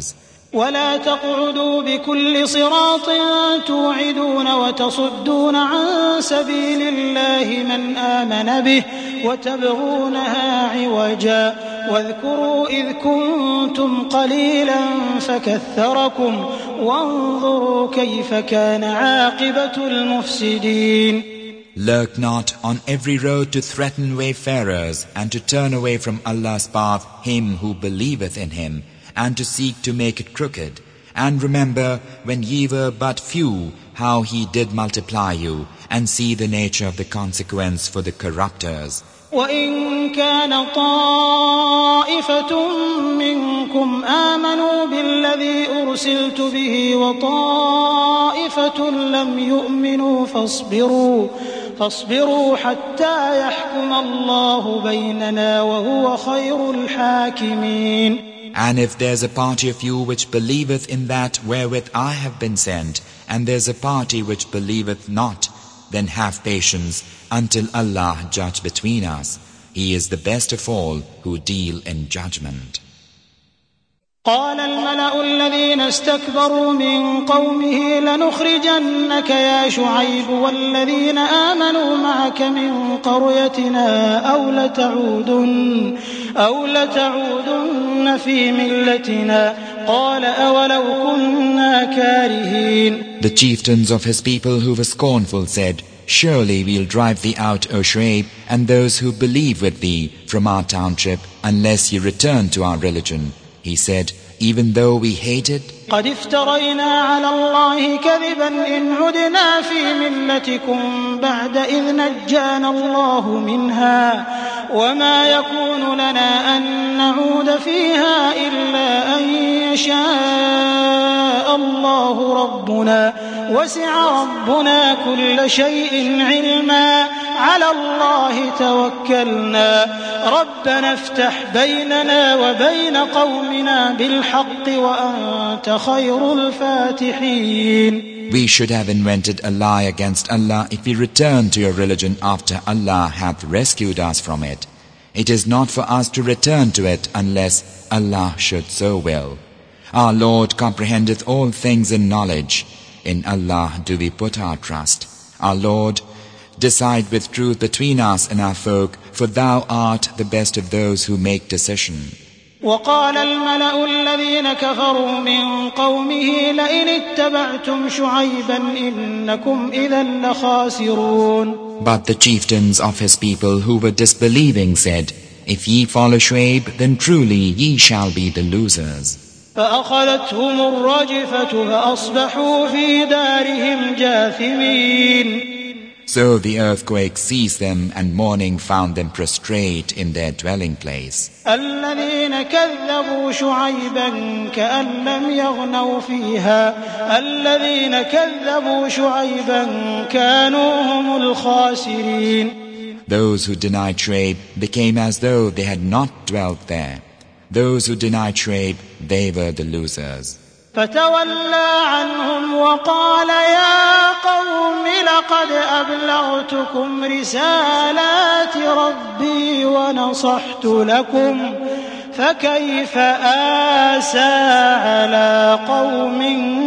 [SPEAKER 1] ولا تقعدوا بكل صراط توعدون وتصدون عن سبيل الله من آمن به وتبغونها عوجا واذكروا إذ كنتم قليلا فكثركم وانظروا كيف كان عاقبة المفسدين.
[SPEAKER 2] Lurk not on every road to threaten wayfarers and to turn away from Allah's path him who believeth in him, and to seek to make it crooked. And remember, when ye were but few, how he did multiply you, and see the nature of the consequence for the corrupters.
[SPEAKER 1] وَإِن كَانَ طَائِفَةٌ مِّنكُمْ آمَنُوا بِالَّذِي أُرْسِلْتُ بِهِ وَطَائِفَةٌ لَّمْ يُؤْمِنُوا فاصبروا فاصبروا حَتَّى يَحْكُمَ اللَّهُ بَيْنَنَا وَهُوَ خَيْرُ الْحَاكِمِينَ.
[SPEAKER 2] And if there's a party of you which believeth in that wherewith I have been sent, and there's a party which believeth not, then have patience until Allah judge between us. He is the best of all who deal in judgment.
[SPEAKER 1] قال الملأ الذين استكبروا من قومه لنخرجنك يا شعيب والذين آمنوا معك من قريتنا أو لتعودن أو لتعودن في ملتنا قال أولو كنا كارهين.
[SPEAKER 2] The chieftains of his people who were scornful said, Surely we'll drive thee out, O Shu'aib, and those who believe with thee from our township, unless ye return to our religion. He said, even though we hate it,
[SPEAKER 1] قد افترينا على الله كذبا إن عدنا في ملتكم بعد إذ نجانا الله منها وما يكون لنا أن نعود فيها إلا أن يشاء الله ربنا وسع ربنا كل شيء علما على الله توكلنا ربنا افتح بيننا وبين قومنا بالحق وأنت خير الفاتحين.
[SPEAKER 2] We should have invented a lie against Allah if we return to your religion after Allah hath rescued us from it. It is not for us to return to it unless Allah should so will. Our Lord comprehendeth all things in knowledge. In Allah do we put our trust. Our Lord, decide with truth between us and our folk, for Thou art the best of those who make decision.
[SPEAKER 1] وقال الملأ الذين كفروا من قومه لئن اتبعتم شعيبا إنكم إذا لخاسرون.
[SPEAKER 2] But the chieftains of his people who were disbelieving said, If ye follow Shu'aib, then truly ye shall be the losers.
[SPEAKER 1] فأخذتهم الرجفة فأصبحوا في دارهم جاثمين.
[SPEAKER 2] So the earthquake seized them, and mourning found them prostrate in their dwelling place.
[SPEAKER 1] الذين كذبوا شعيبا كأن لم يغنوا فيها الذين كذبوا شعيبا كانوا هم الخاسرين.
[SPEAKER 2] Those who denied Shu'aib became as though they had not dwelt there. Those who denied Shu'aib, they were the losers.
[SPEAKER 1] فتولى عنهم وقال يا قوم لقد أبلغتكم رسالات ربي ونصحت لكم فكيف آسى على قوم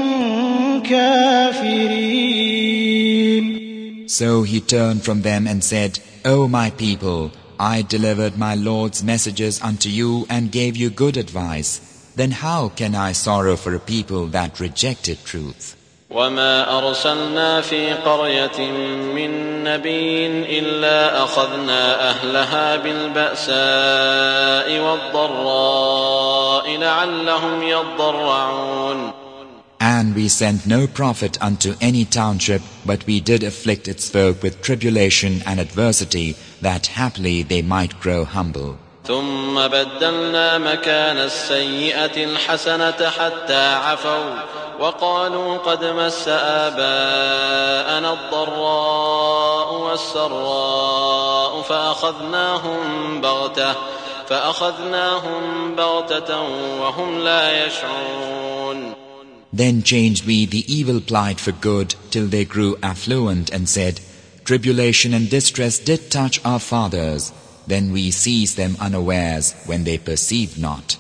[SPEAKER 1] كافرين.
[SPEAKER 2] So he turned from them and said, O my people, I delivered my Lord's messages unto you and gave you good advice. Then how can I sorrow for a people that rejected truth?
[SPEAKER 3] وما أرسلنا في قرية من نبي إلا أخذنا أهلها بالبأساء والضراء لعلهم يضرعون.
[SPEAKER 2] And we sent no prophet unto any township, but we did afflict its folk with tribulation and adversity, that haply they might grow humble.
[SPEAKER 3] ثم بدلنا مكان السيئة الحسنة حتى عفوا وقالوا قد مس آباءنا الضراء والسراء فأخذناهم بغتة فأخذناهم بغتة وهم لا يشعرون.
[SPEAKER 2] Then changed we the evil plight for good till they grew affluent and said, Tribulation and distress did touch our fathers. Then we seized them unawares when they perceived not.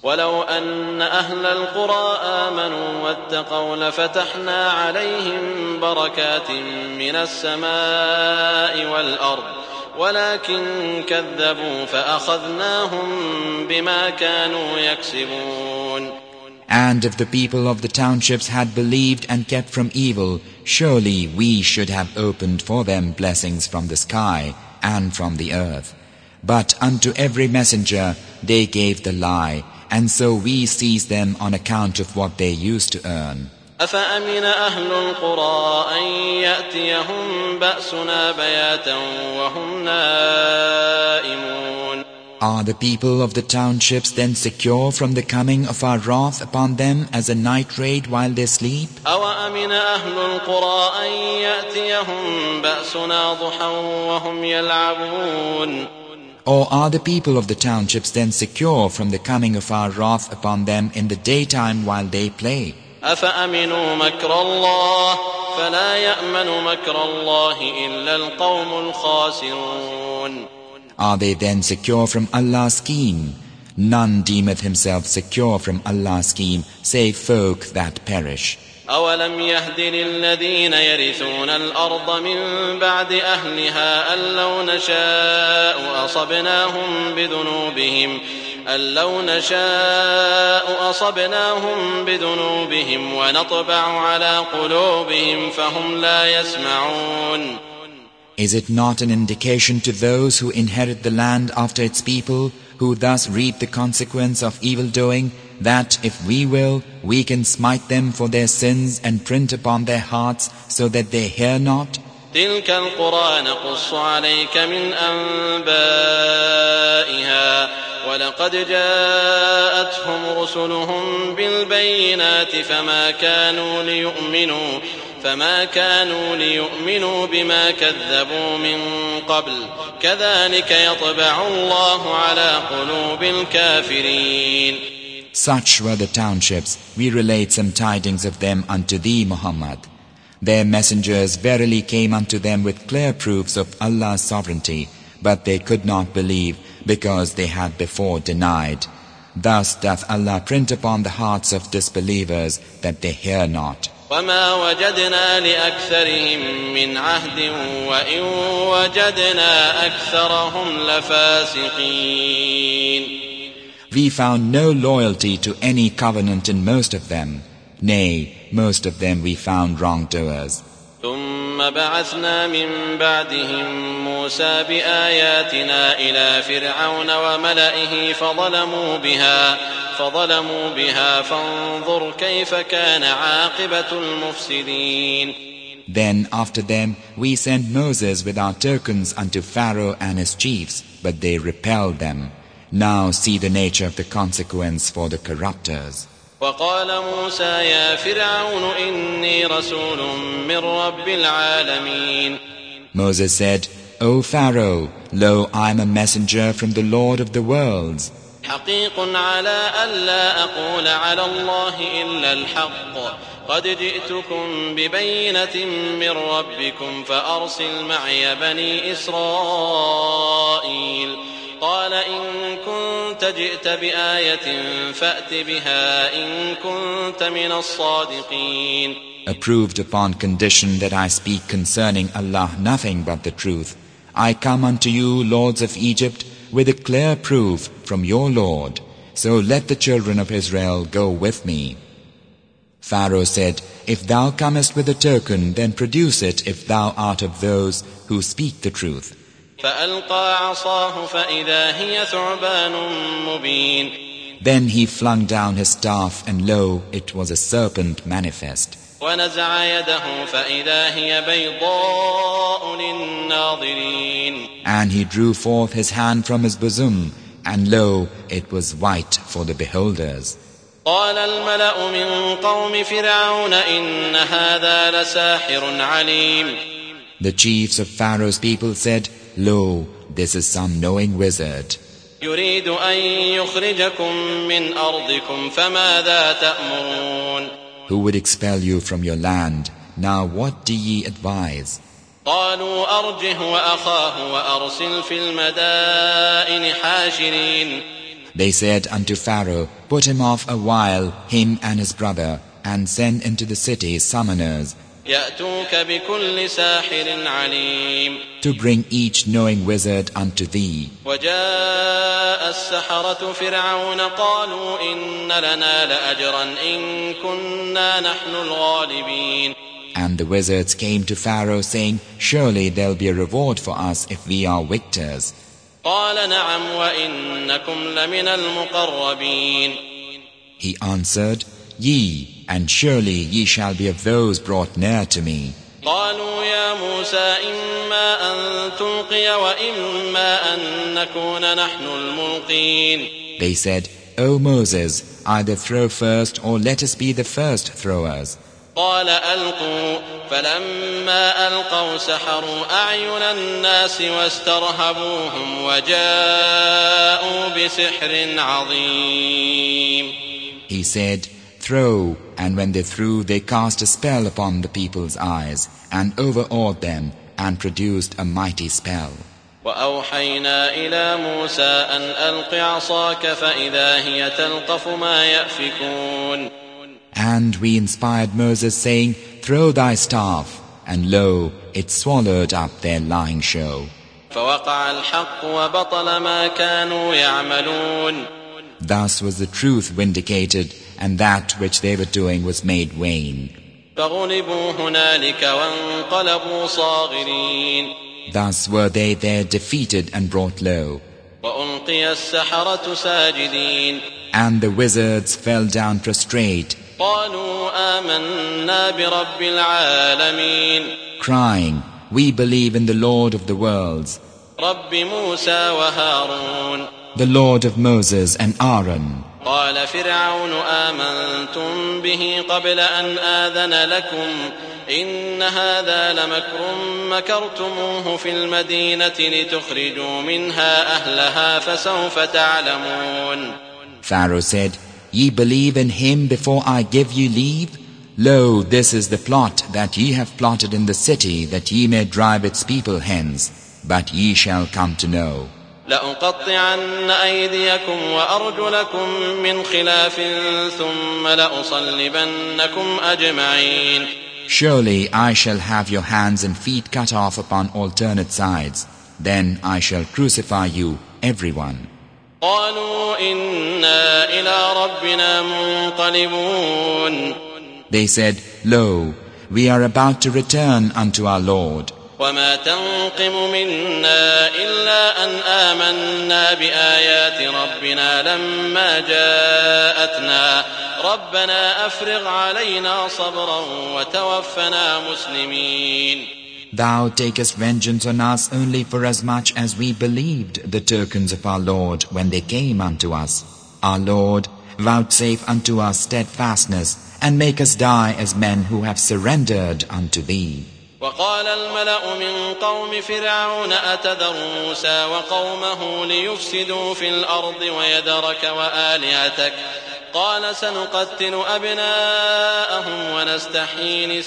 [SPEAKER 3] ولو أن أهل القرى آمنوا واتقوا لفتحنا عليهم بركات من السماء والأرض ولكن كذبوا فأخذناهم بما كانوا يكسبون.
[SPEAKER 2] And if the people of the townships had believed and kept from evil, surely we should have opened for them blessings from the sky and from the earth. But unto every messenger they gave the lie, and so we seized them on account of what they used to earn.
[SPEAKER 3] أفأمن أهل القرى أن يأتيهم بأسنا بياتا وهم نائمون.
[SPEAKER 2] Are the people of the townships then secure from the coming of our wrath upon them as a night raid while they sleep?
[SPEAKER 3] أوأمن أهل القرى أن يأتيهم بأسنا ضحى وهم يلعبون.
[SPEAKER 2] Or are the people of the townships then secure from the coming of our wrath upon them in the daytime while they play?
[SPEAKER 3] أفأمنوا مكر الله فلا يأمن مكر الله إلا القوم الخاسرون.
[SPEAKER 2] Are they then secure from Allah's scheme? None deemeth himself secure from Allah's scheme, save folk that perish.
[SPEAKER 3] أولم يهد للذين يرثون الأرض من بعد أهلها أن لو نشاء أصبناهم بذنوبهم أن لو نشاء أصبناهم بذنوبهم ونطبع على قلوبهم فهم لا يسمعون.
[SPEAKER 2] Is it not an indication to those who inherit the land after its people, who thus reap the consequence of evil-doing, that if we will, we can smite them for their sins and print upon their hearts so that they hear not?
[SPEAKER 3] تلك القرى نقص عليك من أنبائها ولقد جاءتهم رسلهم بالبينات فما كانوا ليؤمنوا فما كانوا ليؤمنوا بما كذبوا من قبل كذلك يطبع الله على قلوب الكافرين.
[SPEAKER 2] Such were the townships. We relate some tidings of them unto thee, Muhammad. Their messengers verily came unto them with clear proofs of Allah's sovereignty, but they could not believe because they had before denied. Thus doth Allah print upon the hearts of disbelievers that they hear not.
[SPEAKER 3] وما وجدنا لأكثرهم من عهد وإن وجدنا أكثرهم لفاسقين.
[SPEAKER 2] We found no loyalty to any covenant in most of them. Nay, most of them we found wrongdoers.
[SPEAKER 3] ثم بعثنا من بعدهم موسى بآياتنا إلى فرعون وملئه فظلموا بها فظلموا بها فانظر كيف كان عاقبة المفسدين.
[SPEAKER 2] Then after them we sent Moses with our tokens unto Pharaoh and his chiefs, but they repelled them. Now see the nature of the consequence for the corrupters.
[SPEAKER 3] وقال موسى يا فرعون إني رسول من رب العالمين.
[SPEAKER 2] Moses said, O Pharaoh, lo, I am a messenger from the Lord of the worlds.
[SPEAKER 3] حقيق على ألا أقول على الله إلا الحق قد جئتكم ببينة من ربكم فأرسل معي بني إسرائيل. قال إن كنت جئت بآية فأت بها إن كنت من الصادقين.
[SPEAKER 2] Approved upon condition that I speak concerning Allah nothing but the truth. I come unto you, lords of Egypt, with a clear proof from your Lord. So let the children of Israel go with me. Pharaoh said, If thou comest with a token, then produce it if thou art of those who speak the truth.
[SPEAKER 3] فألقى عصاه فإذا هي ثعبان مبين.
[SPEAKER 2] Then he flung down his staff, and lo, it was a serpent manifest.
[SPEAKER 3] ونزع يده فإذا هي بيضاء للناظرين.
[SPEAKER 2] And he drew forth his hand from his bosom, and lo, it was white for the beholders.
[SPEAKER 3] قال الملأ من قوم فرعون إن هذا لساحر عليم.
[SPEAKER 2] The chiefs of Pharaoh's people said, Lo, this is some knowing wizard.
[SPEAKER 3] يريد أن يخرجكم من أرضكم فماذا تأمرون.
[SPEAKER 2] Who would expel you from your land? Now what do ye advise?
[SPEAKER 3] قالوا أرجه وأخاه وأرسل في المدائن حاشرين.
[SPEAKER 2] They said unto Pharaoh, Put him off a while, him and his brother, and send into the city summoners,
[SPEAKER 3] يأتوك بكل ساحر عليم.
[SPEAKER 2] to bring each knowing wizard unto thee.
[SPEAKER 3] وجاء السحرة فرعون قالوا إن لنا لأجرا إن كنا نحن الغالبين.
[SPEAKER 2] And the wizards came to Pharaoh saying, Surely there'll be a reward for us if we are victors.
[SPEAKER 3] قال نعم وإنكم لمن المقربين.
[SPEAKER 2] He answered, Ye, and surely ye shall be of those brought near to me.
[SPEAKER 3] قالوا يا موسى إما أن تلقي وإما أن نكون نحن الملقين.
[SPEAKER 2] They said, O Moses, either throw first or let us be the first throwers.
[SPEAKER 3] قال ألقوا فلما ألقوا سحروا أعين الناس واسترهبوهم وجاءوا بسحر عظيم.
[SPEAKER 2] He said, Throw, and when they threw, they cast a spell upon the people's eyes, and overawed them, and produced a mighty spell.
[SPEAKER 3] وأوحينا إلى موسى أن ألق عصاك فإذا هي تلقف ما يأفكون.
[SPEAKER 2] And we inspired Moses, saying, Throw thy staff, and lo, it swallowed up their lying show.
[SPEAKER 3] فوقع الحق وبطل ما كانوا يعملون.
[SPEAKER 2] Thus was the truth vindicated, and that which they were doing was made vain.
[SPEAKER 3] فغلبوا هنالك وانقلبوا صاغرين.
[SPEAKER 2] Thus were they there defeated and brought low.
[SPEAKER 3] وألقي السحرة ساجدين.
[SPEAKER 2] And the wizards fell down prostrate,
[SPEAKER 3] قالوا آمنا برب العالمين.
[SPEAKER 2] crying, We believe in the Lord of the worlds,
[SPEAKER 3] رب موسى وهارون.
[SPEAKER 2] the Lord of Moses and Aaron.
[SPEAKER 3] قال فرعون آمنتم به قبل أن آذن لكم إن هذا لمكر مكرتموه في المدينة لتخرجوا منها أهلها فسوف تعلمون.
[SPEAKER 2] Pharaoh said, Ye believe in him before I give you leave? Lo, this is the plot that ye have plotted in the city, that ye may drive its people hence, but ye shall come to know.
[SPEAKER 3] لأقطعن أيديكم وأرجلكم من خلاف ثم لأصلبنكم أجمعين.
[SPEAKER 2] Surely I shall have your hands and feet cut off upon alternate sides. Then I shall crucify you, everyone.
[SPEAKER 3] قالوا إنا إلى ربنا منقلبون.
[SPEAKER 2] They said, Lo, we are about to return unto our Lord.
[SPEAKER 3] وما تنقم منا إلا أن آمنا بآيات ربنا لما جاءتنا ربنا أفرغ علينا صبرا وتوفنا مسلمين.
[SPEAKER 2] Thou takest vengeance on us only for as much as we believed the tokens of our Lord when they came unto us. Our Lord, vouchsafe unto us steadfastness, and make us die as men who have surrendered unto Thee.
[SPEAKER 3] وقال الملأ من قوم فرعون أتذر موسى وقومه ليفسدوا في الأرض ويذرك وآلهتك قال سنقتل أبناءهم ونستحيي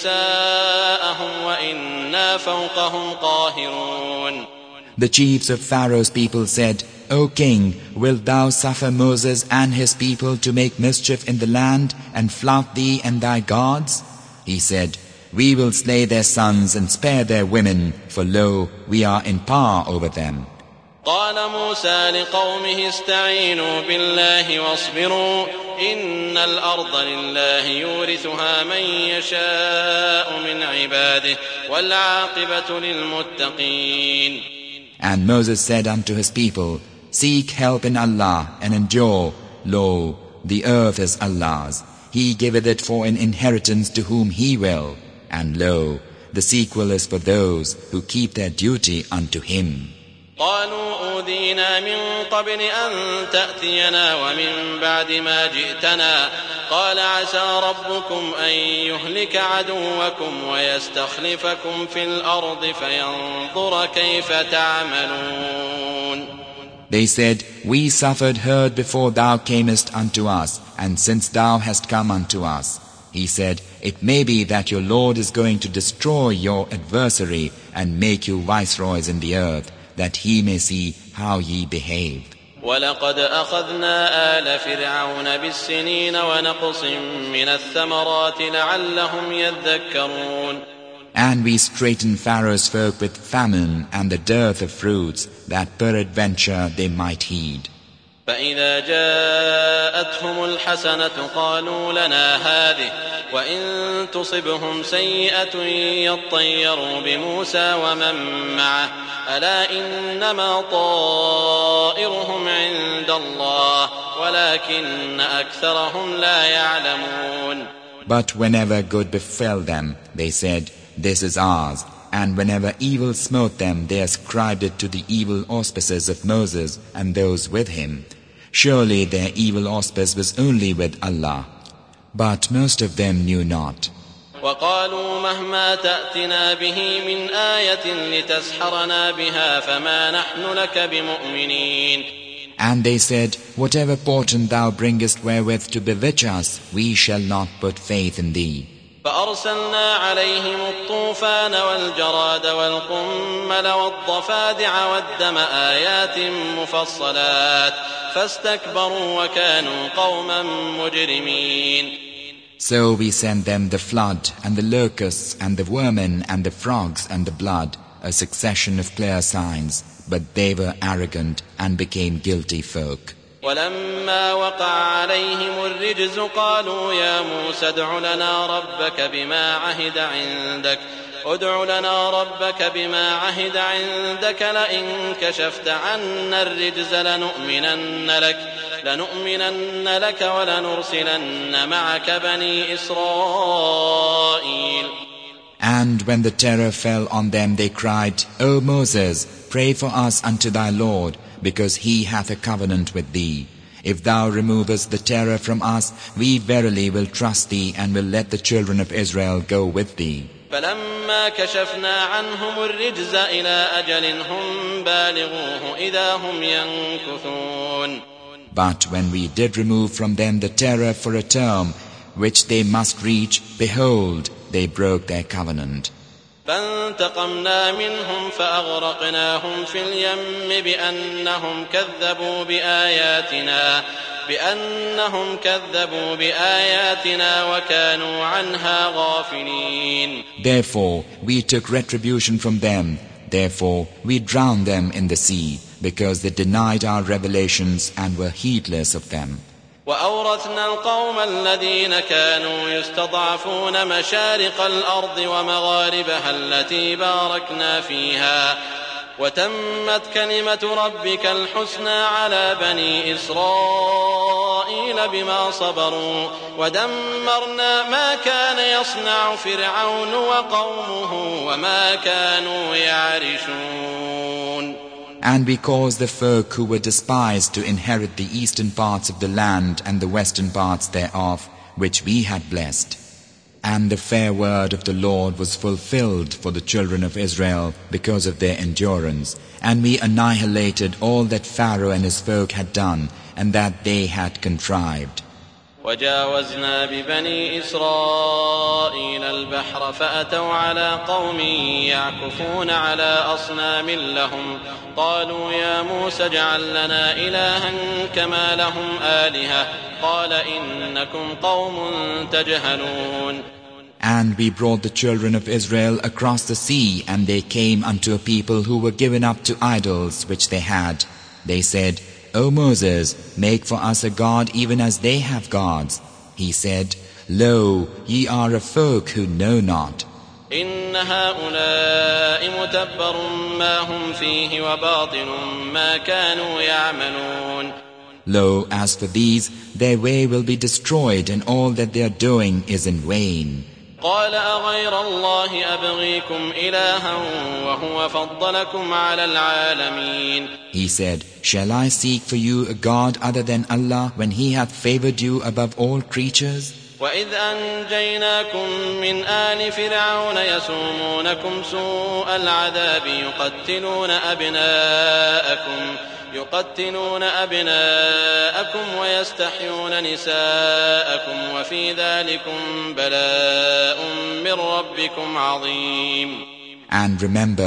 [SPEAKER 3] نساءهم وإنا فوقهم قاهرون.
[SPEAKER 2] The chiefs of Pharaoh's people said, O king, wilt thou suffer Moses and his people to make mischief in the land and flout thee and thy gods? He said, We will slay their sons and spare their women, for lo, we are in power over them.
[SPEAKER 3] قال موسى لقومه استعينوا بالله واصبروا إن الأرض لله يورثها من يشاء من عباده والعاقبة للمتقين.
[SPEAKER 2] And Moses said unto his people, Seek help in Allah and endure. Lo, the earth is Allah's. He giveth it for an inheritance to whom He will. And lo, the sequel is for those who keep their duty unto Him.
[SPEAKER 3] قالوا أوذينا من قبل أن تأتينا ومن بعد ما جئتنا قال عسى ربكم أن يهلك عدوكم ويستخلفكم في الأرض فينظر كيف تعملون.
[SPEAKER 2] They said, We suffered hurt before thou camest unto us, and since thou hast come unto us. He said, It may be that your Lord is going to destroy your adversary and make you viceroys in the earth, that He may see how ye behave.
[SPEAKER 3] ولقد أخذنا آل فرعون بالسنين ونقص من الثمرات لعلهم يذكرون.
[SPEAKER 2] And we straitened Pharaoh's folk with famine and the dearth of fruits, that peradventure they might heed.
[SPEAKER 3] فإذا جاءتهم الحسنة قالوا لنا هذه وإن تصبهم سيئة يطيروا بموسى ومن معه ألا إنما طائرهم عند الله ولكن أكثرهم لا يعلمون.
[SPEAKER 2] But whenever good befell them, they said, "This is ours." And whenever evil smote them, they ascribed it to the evil auspices of Moses and those with him. Surely their evil auspice was only with Allah. But most of them knew not.
[SPEAKER 3] وقالوا مهما تأتنا به من آية لتسحرنا بها فما نحن لك بمؤمنين.
[SPEAKER 2] And they said, "Whatever portent thou bringest wherewith to bewitch us, we shall not put faith in thee."
[SPEAKER 3] فأرسلنا عليهم الطوفان والجراد والقمل والضفادع والدم آيات مفصلات فاستكبروا وكانوا قوما مجرمين.
[SPEAKER 2] So we sent them the flood and the locusts and the vermin and the frogs and the blood, a succession of clear signs, but they were arrogant and became guilty folk.
[SPEAKER 3] ولما وقع عليهم الرجز قالوا يا موسى ادع لنا ربك بما عهد عندك ادع لنا ربك بما عهد عندك لئن كشفت عنا الرجز لنؤمنن لك لنؤمنن لك ولنرسلن معك بني إسرائيل.
[SPEAKER 2] And when the terror fell on them, they cried, "O Moses, pray for us unto thy Lord, because he hath a covenant with thee. If thou removest the terror from us, we verily will trust thee and will let the children of Israel go with thee."
[SPEAKER 3] فلما كشفنا عنهم الرجز إلى أجل هم بالغوه إذا هم ينكثون.
[SPEAKER 2] But when we did remove from them the terror for a term which they must reach, behold, they broke their covenant.
[SPEAKER 3] فانتقمنا منهم فأغرقناهم في اليم بأنهم كذبوا بآياتنا بأنهم كذبوا بآياتنا وكانوا عنها غافلين.
[SPEAKER 2] Therefore we took retribution from them. Therefore we drowned them in the sea, because they denied our revelations and were heedless of them.
[SPEAKER 3] وأورثنا القوم الذين كانوا يستضعفون مشارق الأرض ومغاربها التي باركنا فيها وتمت كلمة ربك الحسنى على بني إسرائيل بما صبروا ودمرنا ما كان يصنع فرعون وقومه وما كانوا يعرشون.
[SPEAKER 2] And we caused the folk who were despised to inherit the eastern parts of the land and the western parts thereof, which we had blessed. And the fair word of the Lord was fulfilled for the children of Israel because of their endurance. And we annihilated all that Pharaoh and his folk had done and that they had contrived.
[SPEAKER 3] وجاوزنا ببني إسرائيل البحر فأتوا على قوم يعكفون على أصنام لهم قالوا يا موسى اجعل لنا إلها كما لهم آلهة قال إنكم قوم تجهلون.
[SPEAKER 2] And we brought the children of Israel across the sea, and they came unto a people who were given up to idols which they had. They said, "O Moses, make for us a god even as they have gods." He said, "Lo, ye are a folk who know not.
[SPEAKER 3] إن هؤلاء متبر ما هم فيه وباطل ما كانوا يعملون.
[SPEAKER 2] Lo, as for these, their way will be destroyed, and all that they are doing is in vain."
[SPEAKER 3] قال أغير الله أبغيكم إلها وهو فضلكم على العالمين.
[SPEAKER 2] He said, "Shall I seek for you a god other than Allah when He hath favored you above all creatures?"
[SPEAKER 3] وإذ أنجيناكم من آل فرعون يسومونكم سوء العذاب يقتلون أبناءكم يقتلون أبناءكم ويستحيون نساءكم وفي ذلكم بلاء من ربكم عظيم.
[SPEAKER 2] And remember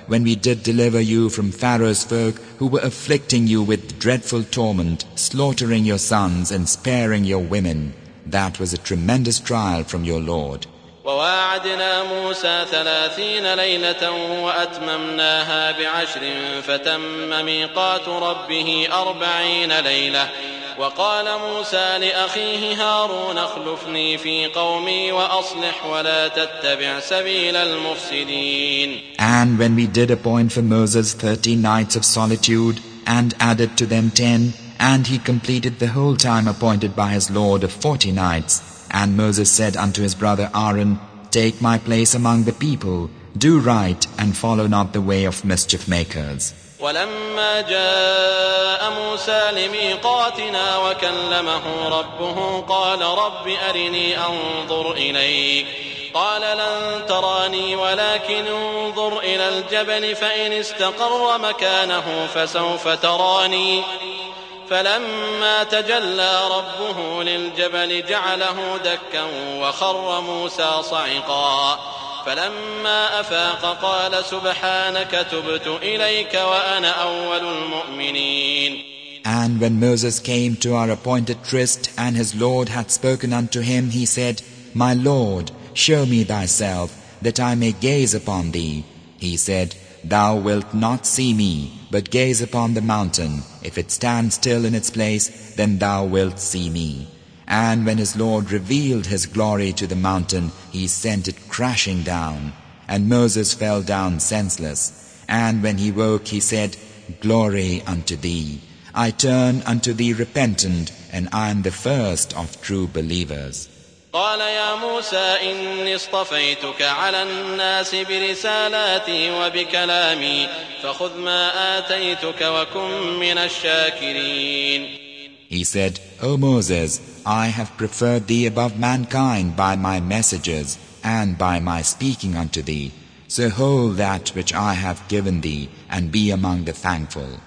[SPEAKER 2] when we did deliver you from Pharaoh's folk who were afflicting you with dreadful torment, slaughtering your sons and sparing your women. That was a tremendous trial from your Lord.
[SPEAKER 3] وواعدنا موسى ثلاثين ليلة وأتممناها بعشر فتم ميقات ربه أربعين ليلة وقال موسى لأخيه هارون اخلفني في قومي وأصلح ولا تتبع سبيل المفسدين.
[SPEAKER 2] And when we did appoint for Moses thirty nights of solitude and added to them ten, and he completed the whole time appointed by his Lord of forty nights, and Moses said unto his brother Aaron, Take my place among the people, do right and follow not the way of mischief makers.
[SPEAKER 3] ولما جاء موسى لميقاتنا وكلمه ربه قال رب أرني أنظر إليك قال لن تراني ولكن انظر إلى الجبل فإن استقر مكانه فسوف تراني فلما تجلى ربه للجبل جعله دكا وخر موسى صعقا فلما أفاق قال سبحانك تبت إليك وأنا أول المؤمنين.
[SPEAKER 2] And when Moses came to our appointed tryst, and his Lord had spoken unto him, he said, My Lord, show me thyself, that I may gaze upon thee. He said, Thou wilt not see me, but gaze upon the mountain. If it stands still in its place, then thou wilt see me. And when his Lord revealed his glory to the mountain, he sent it crashing down. And Moses fell down senseless. And when he woke, he said, Glory unto thee. I turn unto thee repentant, and I am the first of true believers.
[SPEAKER 3] قال يا موسى إني اصطفيتك على الناس برسالاتي وبكلامي فخذ ما آتيتك وكن من الشاكرين.
[SPEAKER 2] He said, O Moses, I have preferred thee above mankind by my messages and by my speaking unto thee. So hold that which I have given thee, and be among the thankful.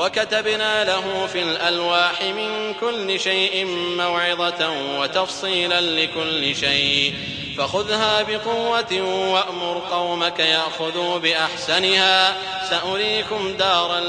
[SPEAKER 3] وكتبنا له في الألواح من كل شيء موعظة وتفصيلا لكل شيء فخذها بقوة وأمر قومك يأخذوا بأحسنها سأريكم دار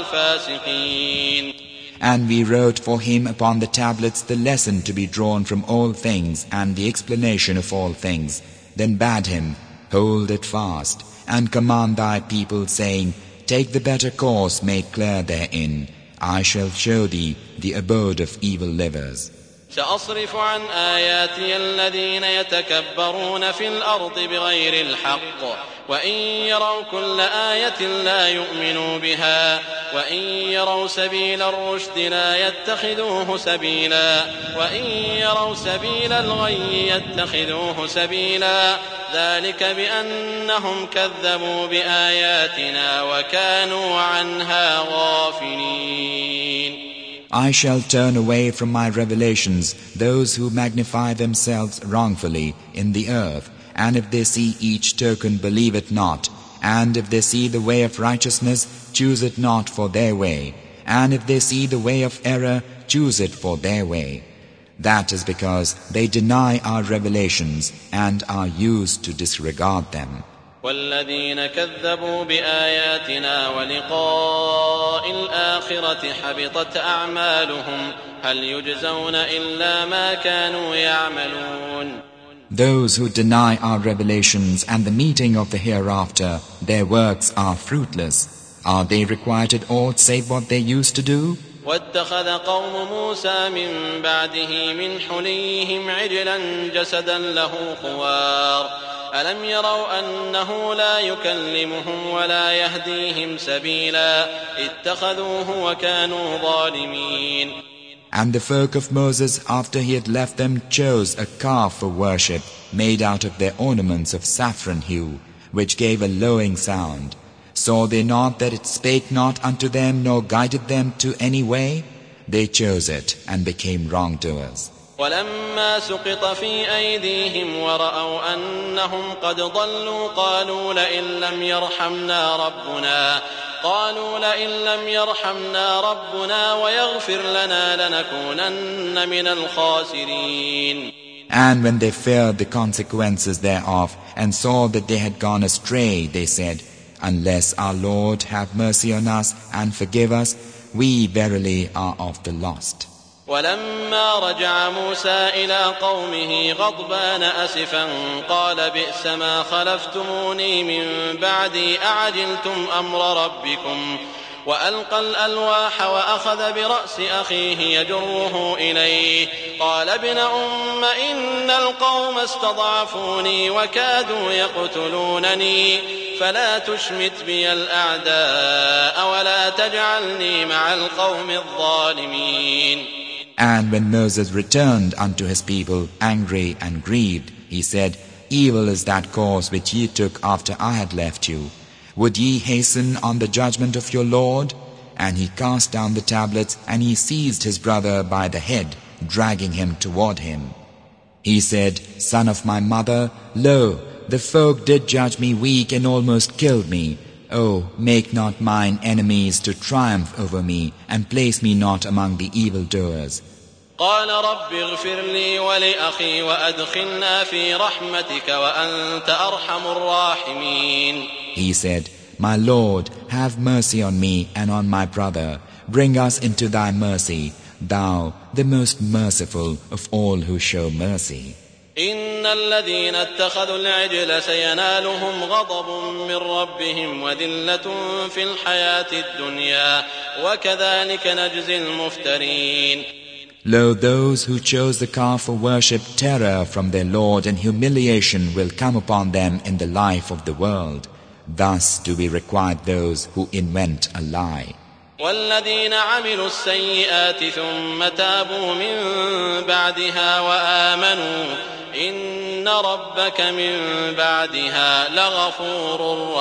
[SPEAKER 3] الفاسقين.
[SPEAKER 2] And we wrote for him upon the tablets the lesson to be drawn from all things and the explanation of all things. Then bade him, Hold it fast, and command thy people, saying, Take the better course made clear therein. I shall show thee the abode of evil livers.
[SPEAKER 3] سأصرف عن آياتي الذين يتكبرون في الأرض بغير الحق وإن يروا كل آية لا يؤمنوا بها وإن يروا سبيل الرشد لا يتخذوه سبيلا وإن يروا سبيل الغي يتخذوه سبيلا ذلك بأنهم كذبوا بآياتنا وكانوا عنها غافلين.
[SPEAKER 2] I shall turn away from my revelations those who magnify themselves wrongfully in the earth, and if they see each token, believe it not, and if they see the way of righteousness, choose it not for their way, and if they see the way of error, choose it for their way. That is because they deny our revelations and are used to disregard them.
[SPEAKER 3] والذين كذبوا بآياتنا ولقاء الآخرة حبطت أعمالهم هل يجزون إلا ما كانوا يعملون.
[SPEAKER 2] Those who deny our revelations and the meeting of the hereafter, their works are fruitless. Are they requited aught save what they used to do?
[SPEAKER 3] واتخذ قوم موسى من بعده من حليهم عجلا جسدا له خوار ألم يروا أنه لا يكلمهم ولا يهديهم سبيلا اتخذوه وكانوا ظالمين.
[SPEAKER 2] And the folk of Moses, after he had left them, chose a calf for worship, made out of their ornaments of saffron hue, which gave a lowing sound. Saw they not that it spake not unto them, nor guided them to any way? They chose it, and became wrongdoers.
[SPEAKER 3] ولما سقط في أيديهم ورأوا أنهم قد ضلوا قالوا لئن لم يرحمنا ربنا قالوا لئن لم يرحمنا ربنا ويغفر لنا لنكونن من الخاسرين.
[SPEAKER 2] And when they feared the consequences thereof and saw that they had gone astray, they said, Unless our Lord have mercy on us and forgive us, we verily are of the lost.
[SPEAKER 3] ولما رجع موسى إلى قومه غضبان أسفا قال بئس ما خلفتموني من بعدي أعجلتم أمر ربكم وألقى الألواح وأخذ برأس أخيه يجره إليه قال ابن أم إن القوم استضعفوني وكادوا يقتلونني فلا تشمت بي الأعداء ولا تجعلني مع القوم الظالمين.
[SPEAKER 2] And when Moses returned unto his people, angry and grieved, he said, Evil is that course which ye took after I had left you. Would ye hasten on the judgment of your Lord? And he cast down the tablets, and he seized his brother by the head, dragging him toward him. He said, Son of my mother, lo, the folk did judge me weak and almost killed me. Oh, make not mine enemies to triumph over me, and place me not among the evildoers.
[SPEAKER 3] قال رب اغفر لي ولأخي وأدخلنا في رحمتك وأنت أرحم الراحمين.
[SPEAKER 2] He said, My Lord, have mercy on me and on my brother. Bring us into thy mercy, thou, the most merciful of all who show mercy.
[SPEAKER 3] إن الذين اتخذوا العجل سينالهم غضب من ربهم وذلة في الحياة الدنيا وكذلك نجزي المفترين.
[SPEAKER 2] Lo, those who chose the calf for worship, terror from their Lord and humiliation will come upon them in the life of the world. Thus do we requite those who invent a lie.
[SPEAKER 3] والذين عملوا السيئات ثم تابوا من بعدها وآمنوا إن ربك من بعدها لغفور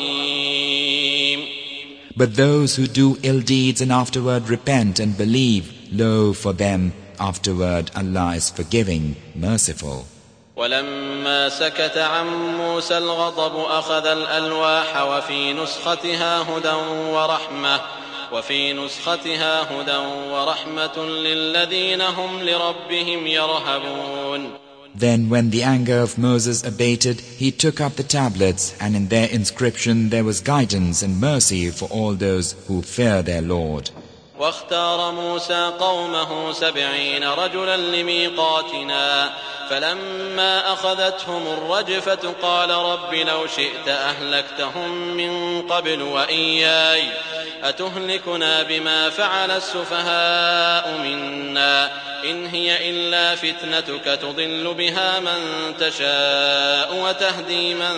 [SPEAKER 3] رحيم.
[SPEAKER 2] But those who do ill deeds and afterward repent and believe, lo, for them afterward Allah is forgiving, merciful.
[SPEAKER 3] ولما سكت عن موسى الغضب أخذ الألواح وفي نسختها هدى ورحمة وفي نسختها هدى ورحمة للذين هم لربهم يرهبون.
[SPEAKER 2] Then when the anger of Moses abated, he took up the tablets, and in their inscription there was guidance and mercy for all those who fear their Lord.
[SPEAKER 3] واختار موسى قومه سبعين رجلا لميقاتنا فلما أخذتهم الرجفة قال رب لو شئت أهلكتهم من قبل وإياي أتهلكنا بما فعل السفهاء منا إن هي إلا فتنتك تضل بها من تشاء وتهدي من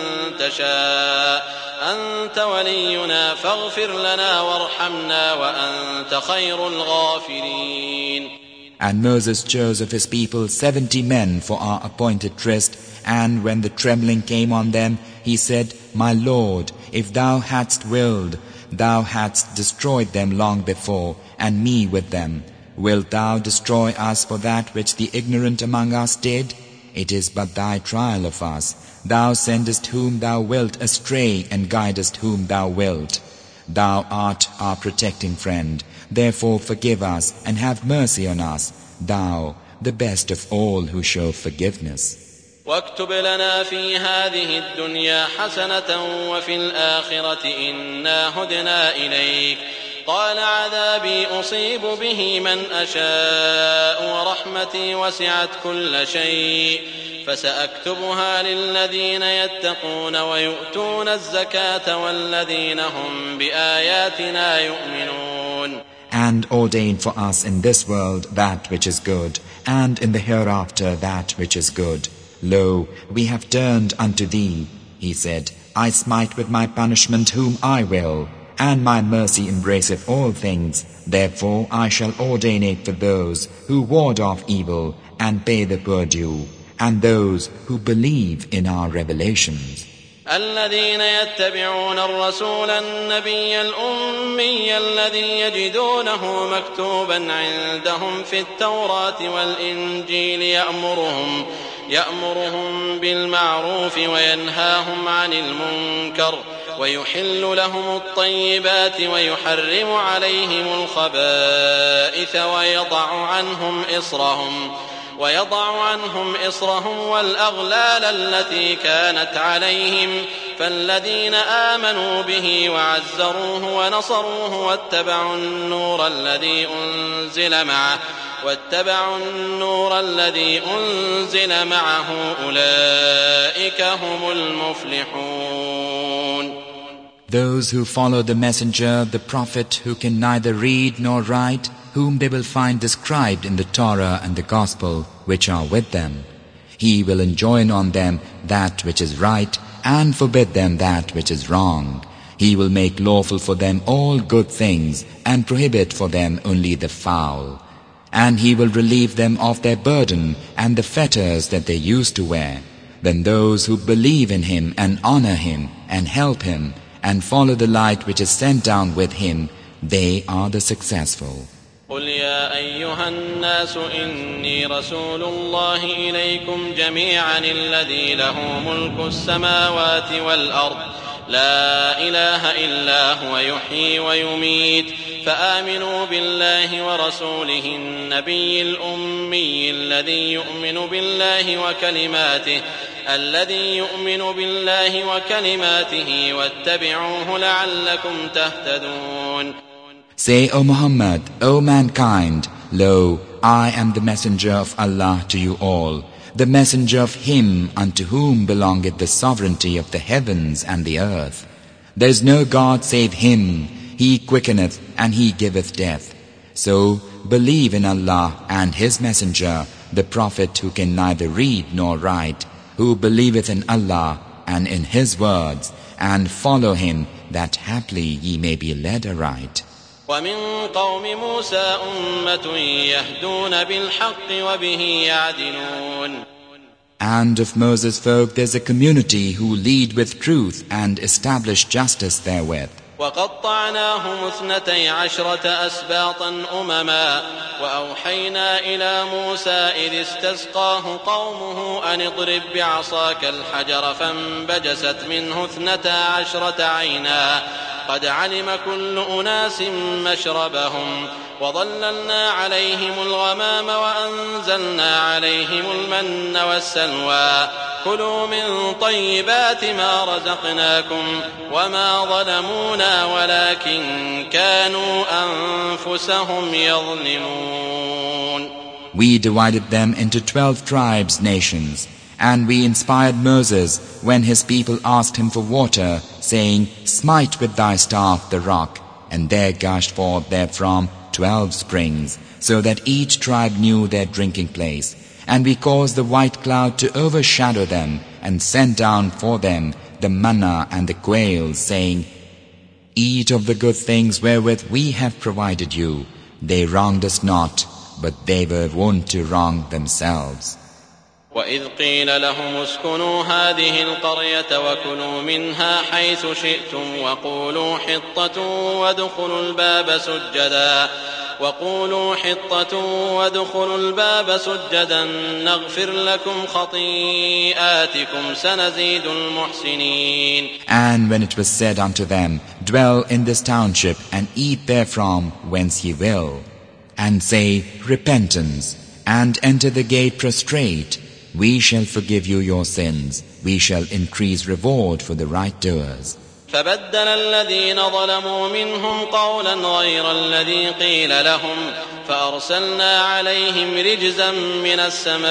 [SPEAKER 3] تشاء أنت ولينا فاغفر لنا وارحمنا وأنت خير الغافرين.
[SPEAKER 2] And Moses chose of his people seventy men for our appointed tryst, and when the trembling came on them, he said, My Lord, if thou hadst willed, thou hadst destroyed them long before, and me with them. Wilt thou destroy us for that which the ignorant among us did? It is but thy trial of us. Thou sendest whom thou wilt astray, and guidest whom thou wilt. Thou art our protecting friend. Therefore forgive us, and have mercy on us, thou, the best of all who show forgiveness.
[SPEAKER 3] واكتب لنا في هذه الدنيا حسنة وفي الآخرة إنا هدنا إليك قال عذابي أصيب به من أشاء ورحمتي وسعت كل شيء فسأكتبها للذين يتقون ويؤتون الزكاة والذين هم بآياتنا يؤمنون.
[SPEAKER 2] And ordain for us in this world that which is good, and in the hereafter that which is good. Lo, we have turned unto thee. He said, I smite with my punishment whom I will, and my mercy embraceth all things. Therefore I shall ordain it for those who ward off evil and pay the poor due, and those who believe in our revelations.
[SPEAKER 3] الذين يتبعون الرسول النبي الأمي الذي يجدونه مكتوبا عندهم في التوراة والإنجيل يأمرهم يأمرهم بالمعروف وينهاهم عن المنكر ويحل لهم الطيبات ويحرم عليهم الخبائث ويضع عنهم إصرهم ويضع عنهم إصرهم والأغلال التي كانت عليهم فالذين آمنوا به وعزروه ونصروه واتبعوا النور الذي أنزل معه واتبعوا النور الذي أنزل معه أولئك هم المفلحون.
[SPEAKER 2] Those who follow the messenger, the prophet, who can neither read nor write, whom they will find described in the Torah and the Gospel which are with them. He will enjoin on them that which is right and forbid them that which is wrong. He will make lawful for them all good things and prohibit for them only the foul. And He will relieve them of their burden and the fetters that they used to wear. Then those who believe in Him and honor Him and help Him and follow the light which is sent down with Him, they are the successful.
[SPEAKER 3] قل يا أيها الناس إني رسول الله إليكم جميعا الذي له ملك السماوات والأرض لا إله إلا هو يحيي ويميت فآمنوا بالله ورسوله النبي الأمي الذي يؤمن بالله وكلماته الذي يؤمن بالله وكلماته واتبعوه لعلكم تهتدون.
[SPEAKER 2] Say, O Muhammad, O mankind, lo, I am the messenger of Allah to you all, the messenger of Him unto whom belongeth the sovereignty of the heavens and the earth. There is no God save Him. He quickeneth and He giveth death. So believe in Allah and His messenger, the prophet who can neither read nor write, who believeth in Allah and in His words, and follow Him, that haply ye may be led aright.
[SPEAKER 3] ومن قوم موسى أمة يهدون بالحق وبه يعدلون.
[SPEAKER 2] And of Moses' folk there is a community who lead with truth and establish justice therewith.
[SPEAKER 3] وقطعناهم اثنتي عشرة أسباطا أمما وأوحينا إلى موسى إذ استسقاه قومه أن اضرب بعصاك الحجر فانبجست منه اثنتا عشرة عينا قد علم كل أناس مشربهم وظللنا عليهم الغمام وأنزلنا عليهم المن والسلوى كلوا من طيبات ما رزقناكم وما ظلمونا ولكن كانوا أنفسهم يظلمون.
[SPEAKER 2] We divided them into twelve tribes, nations, and we inspired Moses when his people asked him for water, saying, Smite with thy staff the rock, and there gushed forth therefrom twelve springs, so that each tribe knew their drinking place. And we caused the white cloud to overshadow them, and sent down for them the manna and the quail, saying, Eat of the good things wherewith we have provided you. They wronged us not, but they were wont to wrong themselves.
[SPEAKER 3] وإذ قيل لهم اسكنوا هذه القرية وكلوا منها حيث شئتم وقولوا حطة وادخلوا الباب سجدا وقولوا حطة وادخلوا الباب سجدا نغفر لكم خطيئاتكم سنزيد المحسنين.
[SPEAKER 2] And when it was said unto them, Dwell in this township and eat therefrom whence ye will, and say, Repentance, and enter the gate prostrate, we shall forgive you your sins. We shall increase reward for the right doers.
[SPEAKER 3] فبدل الذين ظلموا منهم قولا غير الذي قيل لهم فأرسلنا عليهم رجزا من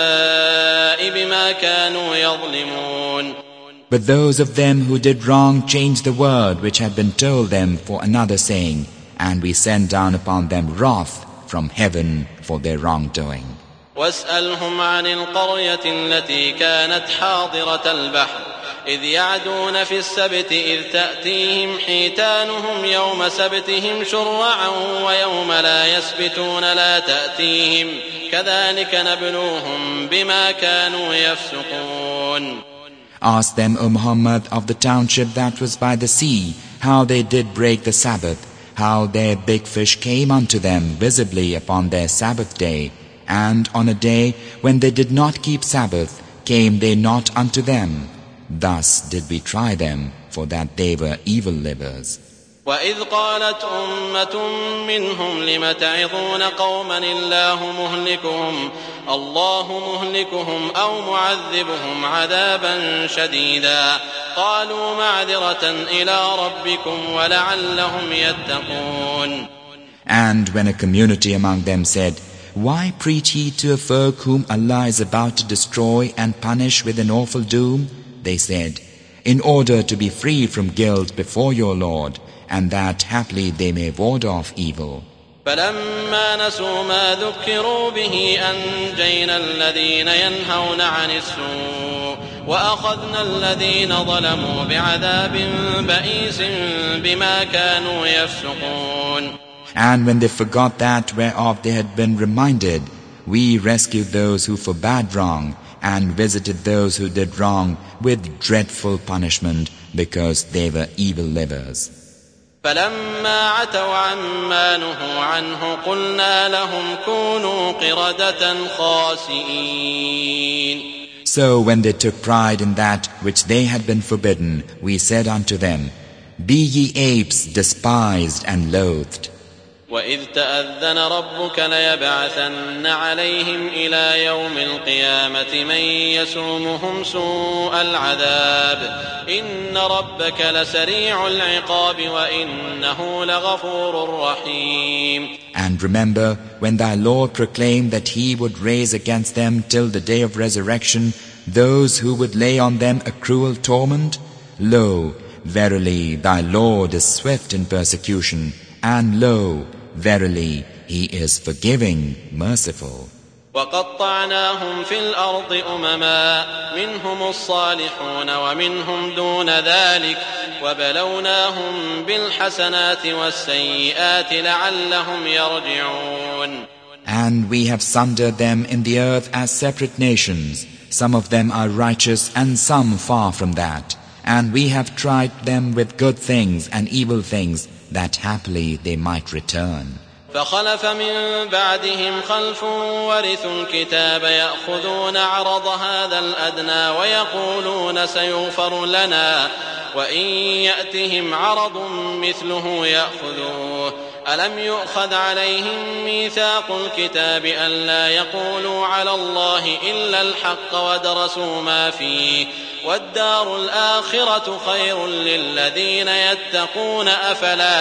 [SPEAKER 3] السماء بما كانوا يظلمون.
[SPEAKER 2] But those of them who did wrong changed the word which had been told them for another saying, and we sent down upon them wrath from heaven for their wrongdoing.
[SPEAKER 3] واسألهم عن القرية التي كانت حاضرة البحر إذ يعدون في السبت إذ تأتيهم حيتانهم يوم سبتهم شرعا ويوم لا يسبتون لا تأتيهم كذلك نبلوهم بما كانوا يفسقون.
[SPEAKER 2] Ask them, O Muhammad, of the township that was by the sea, how they did break the Sabbath, how their big fish came unto them visibly upon their Sabbath day, and on a day when they did not keep Sabbath, came they not unto them. Thus did we try them, for that they were evil livers.
[SPEAKER 3] وإذ قالت أمة منهم لم تعظون قوما الله مهلكهم الله مهلكهم أو معذبهم عذابا شديدا قالوا معذرة إلى ربكم ولعلهم يتقون.
[SPEAKER 2] And when a community among them said, "Why preach ye to a folk whom Allah is about to destroy and punish with an awful doom?" They said, "In order to be free from guilt before your Lord, and that haply they may ward off evil."
[SPEAKER 3] فلما نسوا ما ذكروا به أنجينا الذين ينهون عن السوء وأخذنا الذين ظلموا بعذاب بئيس بما كانوا يفسقون.
[SPEAKER 2] And when they forgot that whereof they had been reminded, we rescued those who forbade wrong and visited those who did wrong with dreadful punishment because they were evil livers.
[SPEAKER 3] فلما عتوا عما نهوا عنه قلنا لهم كونوا قردة خاسئين.
[SPEAKER 2] So when they took pride in that which they had been forbidden, we said unto them, "Be ye apes despised and loathed."
[SPEAKER 3] وإذ تأذن ربك ليبعثن عليهم إلى يوم القيامة من يسومهم سوء العذاب إن ربك لسريع العقاب وإنه لغفور رحيم.
[SPEAKER 2] And remember when thy Lord proclaimed that he would raise against them till the day of resurrection those who would lay on them a cruel torment? Lo, verily thy Lord is swift in persecution, and lo, verily, He is forgiving, merciful.
[SPEAKER 3] وَقَطَّعْنَاهُمْ فِي الْأَرْضِ أُمَمًا مِنْهُمُ الصَّالِحُونَ وَمِنْهُمْ دُونَ ذَلِكَ وَبَلَوْنَاهُمْ بِالْحَسَنَاتِ وَالسَّيِّئَاتِ لَعَلَّهُمْ يَرْجِعُونَ.
[SPEAKER 2] And we have sundered them in the earth as separate nations. Some of them are righteous and some far from that. And we have tried them with good things and evil things, that happily they might return.
[SPEAKER 3] فخلف من بعدهم خلف ورثوا الكتاب يأخذون عرض هذا الأدنى ويقولون سيغفر لنا وإن يأتهم عرض مثله يأخذوه ألم يؤخذ عليهم ميثاق الكتاب ألا يقولوا على الله إلا الحق ودرسوا ما فيه والدار الآخرة خير للذين يتقون أفلا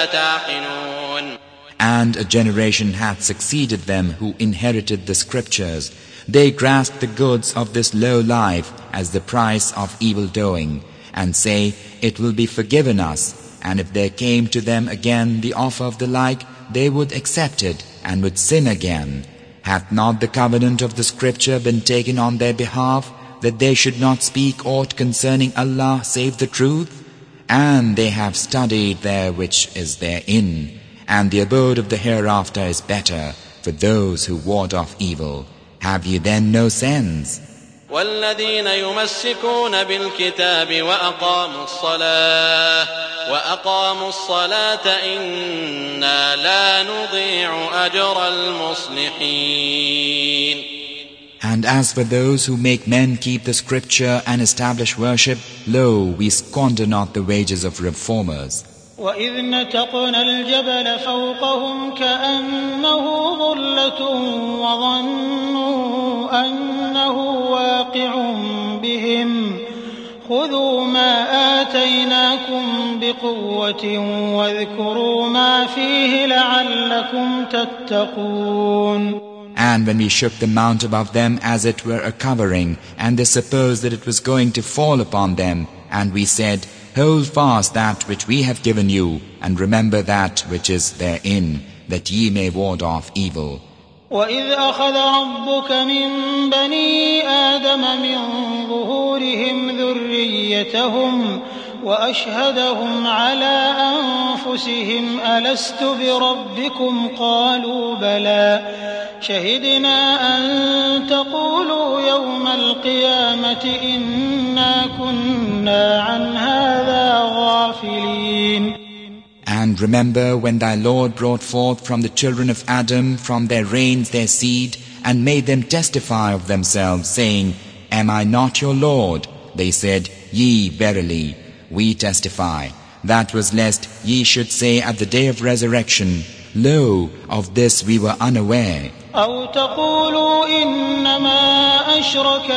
[SPEAKER 3] تعقلون.
[SPEAKER 2] And a generation hath succeeded them who inherited the scriptures. They grasp the goods of this low life as the price of evil doing, and say, "It will be forgiven us." And if there came to them again the offer of the like, they would accept it and would sin again. Hath not the covenant of the scripture been taken on their behalf, that they should not speak aught concerning Allah save the truth? And they have studied there which is therein. And the abode of the hereafter is better for those who ward off evil. Have you then no sense?
[SPEAKER 3] والذين يمسكون بالكتاب وأقاموا الصلاة وأقاموا الصلاة إنا لا نضيع أجر المصلحين.
[SPEAKER 2] And as for those who make men keep the scripture and establish worship, lo, we squander not the wages of reformers.
[SPEAKER 1] وَإِذْ نَتَقْنَا الْجَبَلَ فَوْقَهُمْ كَأَنَّهُ ظُلَّةٌ وَظَنُّوا أَنَّهُ واقع بهم خُذُوا مَا آتَيْنَاكُمْ بِقُوَّةٍ وَاذْكُرُوا مَا فِيهِ لَعَلَّكُمْ تَتَّقُونَ.
[SPEAKER 2] And when we shook the mount above them as it were a covering, and they supposed that it was going to fall upon them, and we said, "Hold fast that which we have given you, and remember that which is therein, that ye may ward off evil."
[SPEAKER 1] وَإِذْ أَخَذَ رَبُّكَ مِنْ بَنِي آدَمَ مِنْ ظُهُورِهِمْ ذُرِّيَّتَهُمْ وَأَشْهَدَهُمْ عَلَى أَنفُسِهِمْ أَلَسْتُ بِرَبِّكُمْ قَالُوا بَلَى شَهِدْنَا أَن تَقُولُوا يَوْمَ الْقِيَامَةِ إِنَّا كُنَّا عَنْ هَذَا غَافِلِينَ.
[SPEAKER 2] And remember when thy Lord brought forth from the children of Adam from their reigns their seed, and made them testify of themselves, saying, "Am I not your Lord?" They said, "Yea, verily, we testify. That was lest ye should say at the day of resurrection, Lo, of this we were unaware.
[SPEAKER 1] أو تقولوا إنما أشرك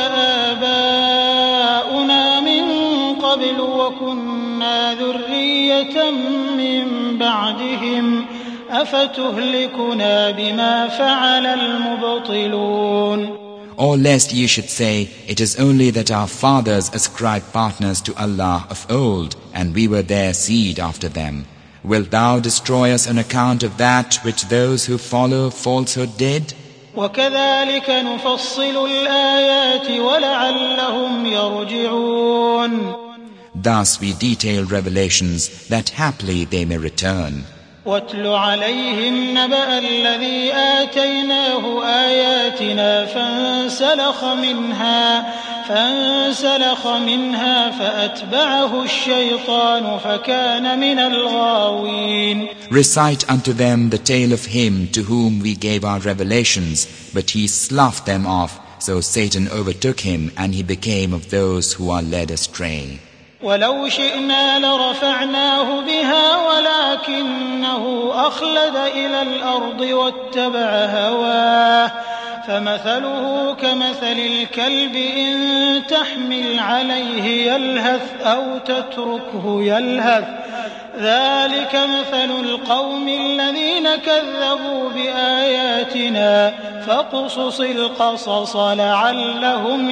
[SPEAKER 1] آباؤنا من قبل وكنا ذرية من بعدهم أفتهلكنا بما فعل المبطلون.
[SPEAKER 2] Or lest ye should say, it is only that our fathers ascribed partners to Allah of old, and we were their seed after them. Wilt thou destroy us on account of that which those who follow falsehood did?
[SPEAKER 1] وكذلك نفصل الآيات ولعلهم يرجعون.
[SPEAKER 2] Thus we detail revelations that haply they may return.
[SPEAKER 1] واتل عليهم نبأ الذي آتيناه آياتنا فانسلخ منها فانسلخ منها فأتبعه الشيطان فكان من الغاوين.
[SPEAKER 2] Recite unto them the tale of him to whom we gave our revelations, but he sloughed them off, so Satan overtook him and he became of those who are led astray.
[SPEAKER 1] ولو شئنا لرفعناه بها ولكنه أخلد إلى الأرض واتبع هواه فمثله كمثل الكلب إن تحمل عليه يلهث أو تتركه يلهث ذلك مثل القوم الذين كذبوا بآياتنا فاقصص القصص لعلهم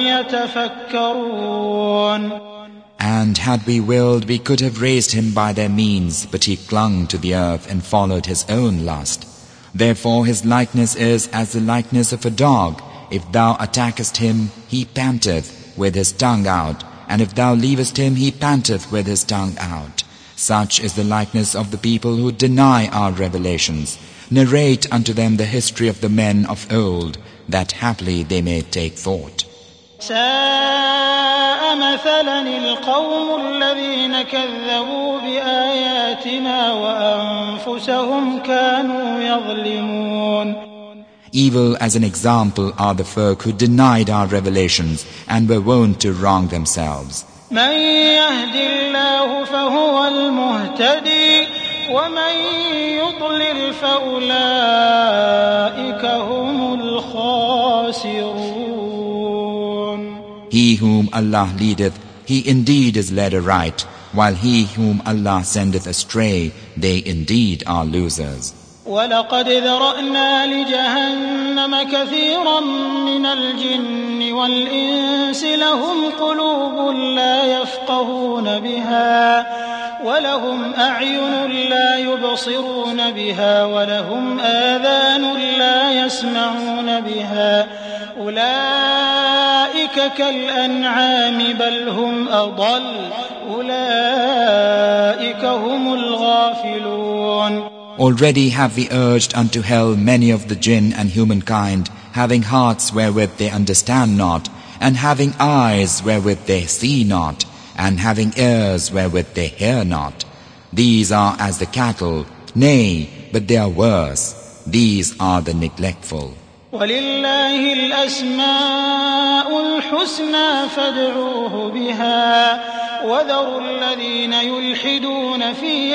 [SPEAKER 1] يتفكرون.
[SPEAKER 2] And had we willed, we could have raised him by their means, but he clung to the earth and followed his own lust. Therefore his likeness is as the likeness of a dog. If thou attackest him, he panteth with his tongue out, and if thou leavest him, he panteth with his tongue out. Such is the likeness of the people who deny our revelations. Narrate unto them the history of the men of old, that haply they may take thought.
[SPEAKER 1] ساء مثلا القوم الذين كذبوا بآياتنا وأنفسهم كانوا يظلمون.
[SPEAKER 2] Evil as an example are the folk who denied our revelations and were wont to wrong themselves.
[SPEAKER 1] من يهد الله فهو المهتدي ومن يضلل فأولئك هم الخاسرون.
[SPEAKER 2] He whom Allah leadeth, he indeed is led aright, while he whom Allah sendeth astray, they indeed are losers.
[SPEAKER 1] وَلَقَدْ ذَرَأْنَا لِجَهَنَّمَ كَثِيرًا مِنَ الْجِنِّ وَالْإِنسِ لَهُمْ قُلُوبٌ لَا يَفْقَهُونَ بِهَا وَلَهُمْ أَعْيُنٌ لَا يُبْصِرُونَ بِهَا وَلَهُمْ آذَانٌ لا يَسْمَعُونَ بِهَا أُولَئِكَ كَالْأَنْعَامِ بَلْ هُمْ أَضَلُّ أُولَئِكَ هُمُ الْغَافِلُونَ.
[SPEAKER 2] Already have we urged unto hell many of the jinn and humankind, having hearts wherewith they understand not, and having eyes wherewith they see not, and having ears wherewith they hear not. These are as the cattle, nay, but they are worse. These are the neglectful.
[SPEAKER 1] وَلِلَّهِ الْأَسْمَاءُ الْحُسْنَى فَادْعُوهُ بِهَا وَذَرُوا الَّذِينَ يُلْحِدُونَ فِي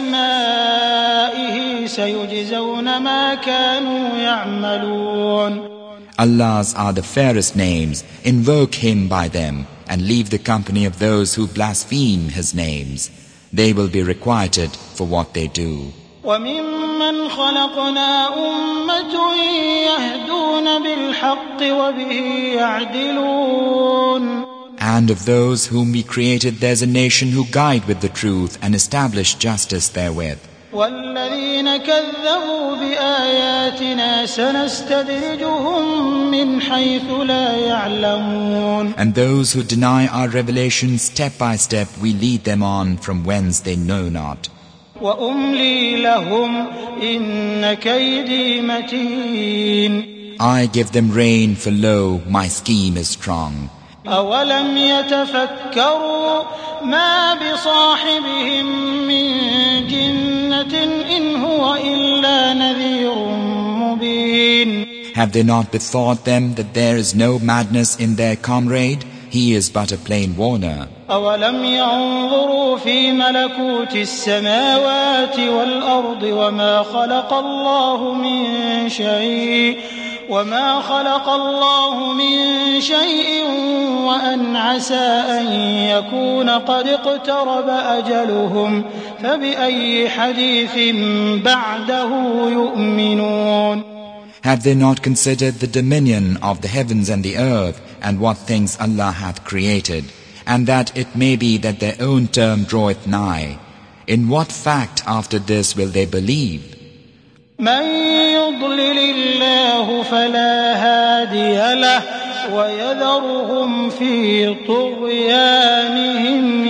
[SPEAKER 1] أَسْمَائِهِ سَيُجْزَوْنَ مَا كَانُوا يَعْمَلُونَ.
[SPEAKER 2] Allah's are the fairest names. Invoke Him by them, and leave the company of those who blaspheme His names. They will be requited for what they do.
[SPEAKER 1] وَمِمَّنْ خَلَقْنَا أُمَّةٌ يَهْدُونَ بِالْحَقِّ وَبِهِ يَعْدِلُونَ.
[SPEAKER 2] And of those whom we created, there's a nation who guide with the truth and establish justice therewith.
[SPEAKER 1] وَالَّذِينَ كَذَّبُوا بِآيَاتِنَا سَنَسْتَدْرِجُهُم مِّنْ حَيْثُ لَا يَعْلَمُونَ.
[SPEAKER 2] And those who deny our revelation, step by step we lead them on from whence they know not.
[SPEAKER 1] وَأُمْلِي لَهُمْ إِنَّ كَيْدِي مَتِينٌ.
[SPEAKER 2] I give them rain, for lo, my scheme is strong.
[SPEAKER 1] أَوَلَمْ يَتَفَكَّرُوا مَا بِصَاحِبِهِم مِّن جِنَّةٍ إِنْ هُوَ إِلَّا نَذِيرٌ مُّبِينٌ.
[SPEAKER 2] Have they not bethought them that there is no madness in their comrade? He is but a plain warner.
[SPEAKER 1] أولم ينظروا في ملكوت السماوات والأرض وما خلق الله من شيء وما خلق الله من شيء وأن عسى أن يكون قد اقترب أجلهم فبأي حديث بعده يؤمنون.
[SPEAKER 2] Have they not considered the dominion of the heavens and the earth and what things Allah hath created, and that it may be that their own term draweth nigh? In what fact after this will they believe?
[SPEAKER 1] من يضلل الله فلا هادي له ويذرهم في طغيانهم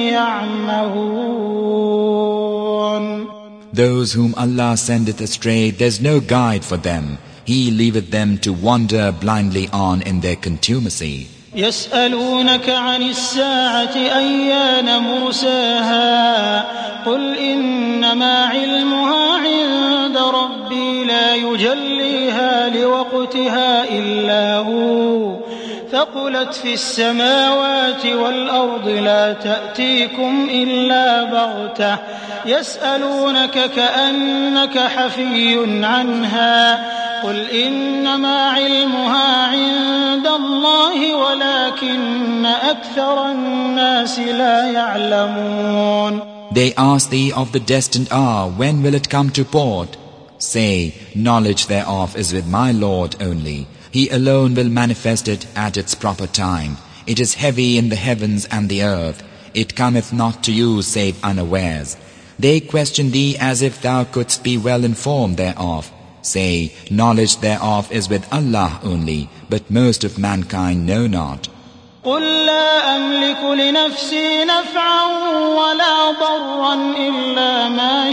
[SPEAKER 1] يعمهون.
[SPEAKER 2] Those whom Allah sendeth astray, there's no guide for them. He leaveth them to wander blindly on in their contumacy.
[SPEAKER 1] يسألونك عن الساعة أيان مرساها قل إنما علمها عند ربي لا يجليها لوقتها إلا هو ثقلت في السماوات والأرض لا تأتيكم إلا بغتة يسألونك كأنك حفي عنها قل إنما علمها عند الله ولكن أكثر الناس لا يعلمون.
[SPEAKER 2] They ask thee of the destined hour, when will it come to port? Say, knowledge thereof is with my Lord only. He alone will manifest it at its proper time. It is heavy in the heavens and the earth. It cometh not to you save unawares. They question thee as if thou couldst be well informed thereof. Say, knowledge thereof is with Allah only, but most of mankind know not.
[SPEAKER 1] قل لا أملك لنفسي نفعا ولا ضرا إلا ما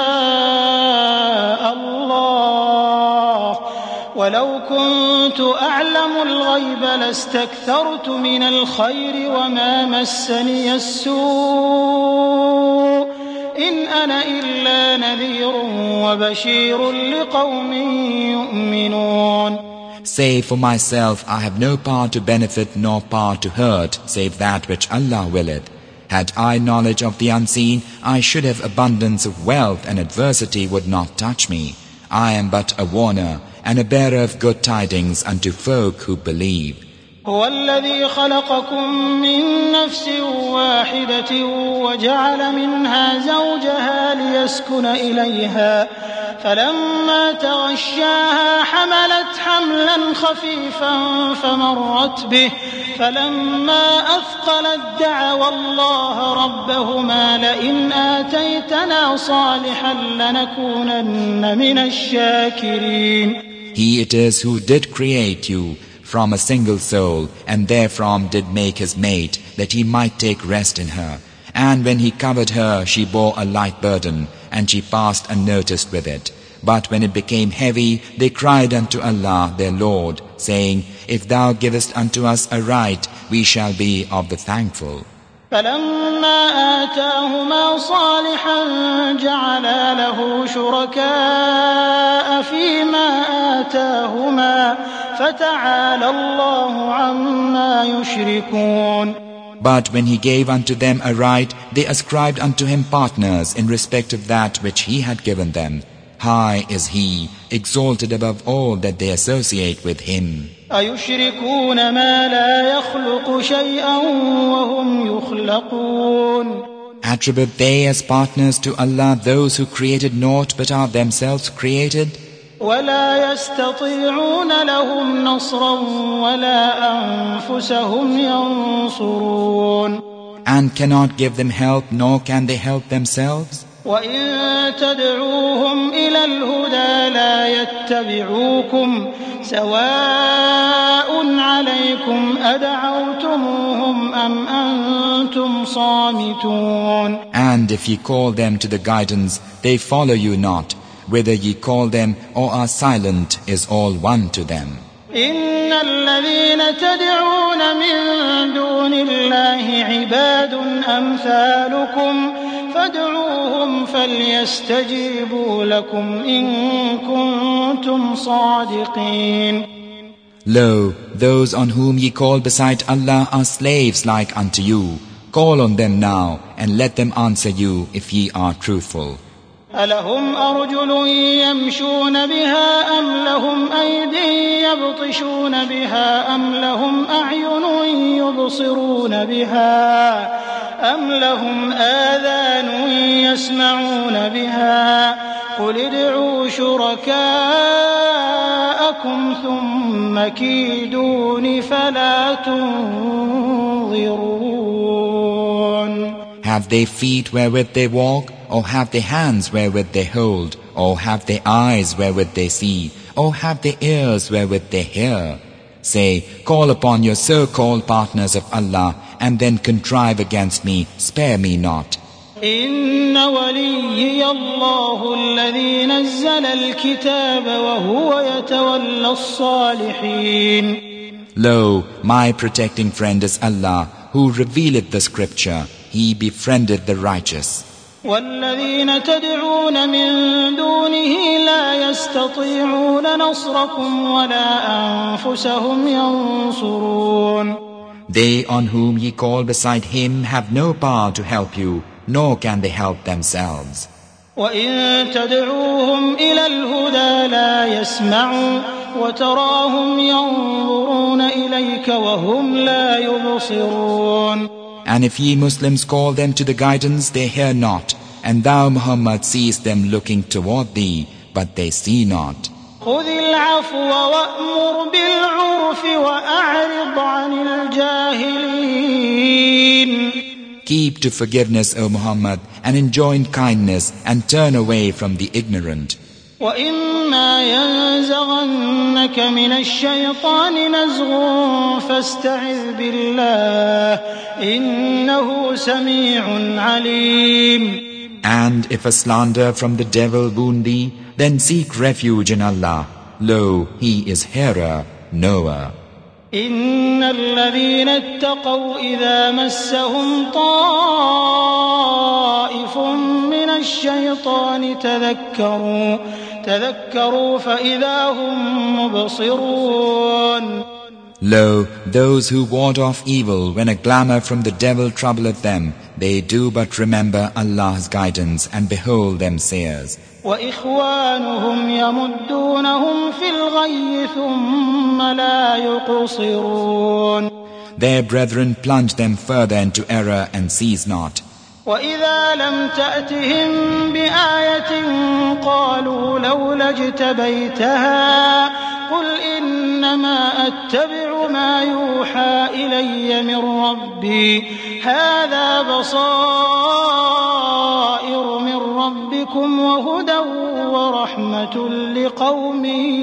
[SPEAKER 1] شاء الله ولو كنت أعلم الغيب لاستكثرت من الخير وما مسني السوء إن أنا إلا نذير وبشير لقوم يؤمنون.
[SPEAKER 2] Say, for myself, I have no power to benefit nor power to hurt, save that which Allah willeth. Had I knowledge of the unseen, I should have abundance of wealth, and adversity would not touch me. I am but a warner, and a bearer of good tidings unto folk who believe.
[SPEAKER 1] هو الذي خلقكم من نفس واحدة وجعل منها زوجها ليسكن إليها فلما تغشاها حملت حملا خفيفا فمرت به فلما أثقلت دعوا الله ربهما لئن آتيتنا صالحا لنكونن من الشاكرين.
[SPEAKER 2] He it is who did create you from a single soul, and therefrom did make his mate, that he might take rest in her. And when he covered her, she bore a light burden, and she passed unnoticed with it. But when it became heavy, they cried unto Allah their Lord, saying, If thou givest unto us a right, we shall be of the thankful.
[SPEAKER 1] فلما آتاهما صالحا جعلا له شركاء فيما آتاهما فتعالى الله عما يشركون.
[SPEAKER 2] But when he gave unto them a right, they ascribed unto him partners in respect of that which he had given them. High is he, exalted above all that they associate with him.
[SPEAKER 1] أَيُشْرِكُونَ مَا لَا يَخْلُقُ شَيْئًا وَهُمْ يُخْلَقُونَ.
[SPEAKER 2] Attribute they as partners to Allah those who created naught but are themselves created?
[SPEAKER 1] وَلَا يَسْتَطِيعُونَ لَهُمْ نَصْرًا وَلَا أَنفُسَهُمْ يَنصُرُونَ.
[SPEAKER 2] And cannot give them help, nor can they help themselves?
[SPEAKER 1] وَإِن تَدْعُوهُمْ إِلَى الْهُدَى لَا يَتَّبِعُوكُمْ سَوَاءٌ عَلَيْكُمْ أَدْعَوْتُمُوهُمْ أَمْ أَنْتُمْ صَامِتُونَ.
[SPEAKER 2] And if ye call them to the guidance, they follow you not. Whether ye call them or are silent is all one to them.
[SPEAKER 1] إِنَّ الَّذِينَ تَدْعُونَ مِن دُونِ اللَّهِ عِبَادٌ أَمْثَالُكُمْ فادعوهم فليستجيبوا لكم إن كنتم صادقين.
[SPEAKER 2] Lo, those on whom ye call beside Allah are slaves like unto you. call on them now and let them answer you if ye are truthful.
[SPEAKER 1] ألهم أرجل يمشون بها أم لهم أيدي يبطشون بها أم لهم أعين يبصرون بها أم لهم آذان يسمعون بها قل ادعوا شركاءكم ثم كيدون فلا تنظرون.
[SPEAKER 2] Have they feet wherewith they walk, or have they hands wherewith they hold, or have they eyes wherewith they see, or have they ears wherewith they hear? Say, call upon your so-called partners of Allah, and then contrive against me, spare me not.
[SPEAKER 1] إن وليي الله الذي نزل الكتاب وهو يتولى الصالحين.
[SPEAKER 2] Lo, my protecting friend is Allah, who revealeth the scripture. He befriended the righteous.
[SPEAKER 1] والذين تدعون من دونه لا يستطيعون نصركم ولا أنفسهم ينصرون.
[SPEAKER 2] They on whom ye call beside him have no power to help you, nor can they help themselves.
[SPEAKER 1] وإن تدعوهم إلى الهدى لا يسمعوا وتراهم ينظرون إليك وهم لا يبصرون.
[SPEAKER 2] And if ye Muslims call them to the guidance, they hear not, and thou Muhammad seest them looking toward thee, but they see not.
[SPEAKER 1] خذ العفو وأمر بالعرف وأعرض عن الجاهلين.
[SPEAKER 2] Keep to forgiveness, O Muhammad, and enjoin kindness, and turn away from the ignorant.
[SPEAKER 1] وإما ينزغنك من الشيطان نزغ فاستعذ بالله إنه سميع عليم.
[SPEAKER 2] And if a slander from the devil wound thee, then seek refuge in Allah. Lo, He is hearer, knower.
[SPEAKER 1] إن الذين اتقوا إذا مسهم طائف من الشيطان تذكروا تذكروا فإذا هم مبصرون.
[SPEAKER 2] Lo, those who ward off evil when a glamour from the devil troubleth them, they do but remember Allah's guidance, and behold them seers.
[SPEAKER 1] وإخوانهم يمدونهم في الغي ثم لا يقصرون.
[SPEAKER 2] Their brethren plunge them further into error and cease not.
[SPEAKER 1] وإذا لم تأتهم بآية قالوا لولا اجتبيتها قل إنما أتبع ما يوحى إلي من ربي هذا بصائر من ربكم وهدى ورحمة لقوم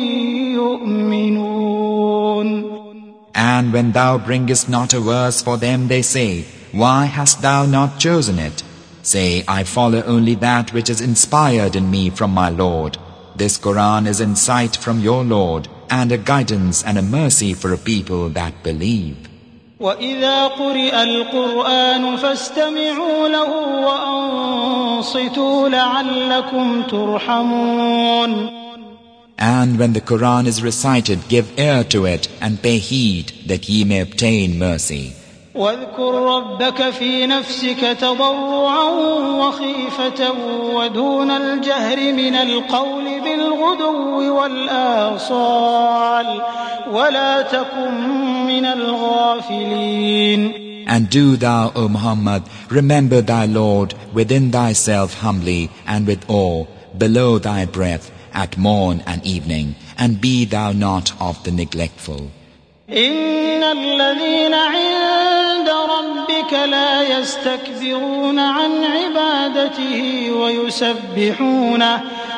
[SPEAKER 1] يؤمنون.
[SPEAKER 2] And when thou bringest not a verse for them, they say, why hast thou not chosen it? Say, I follow only that which is inspired in me from my Lord. This Quran is insight from your Lord, and a guidance and a mercy for a people that believe.
[SPEAKER 1] وَإِذَا قُرِئَ الْقُرْآنُ فَاسْتَمِعُوا لَهُ وَأَنصِتُوا لَعَلَّكُمْ تُرْحَمُونَ.
[SPEAKER 2] And when the Quran is recited, give ear to it and pay heed that ye may obtain mercy.
[SPEAKER 1] واذكر ربك في نفسك تضرعا وخيفة ودون الجهر من القول بالغدو والآصال ولا تكن من الغافلين.
[SPEAKER 2] And do thou, O Muhammad, remember thy Lord within thyself humbly and with awe, below thy breath, at morn and evening, and be thou not of the neglectful.
[SPEAKER 1] إن الذين عند ربك لا يستكبرون عن عبادته ويسبحونه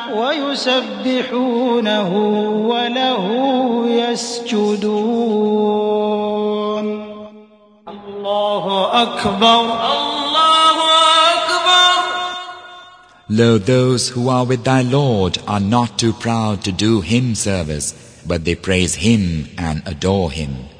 [SPEAKER 1] ويسبحونه وله يسجدون. الله أكبر الله أكبر.
[SPEAKER 2] Lo, those who are with thy Lord are not too proud to do him service, but they praise him and adore him.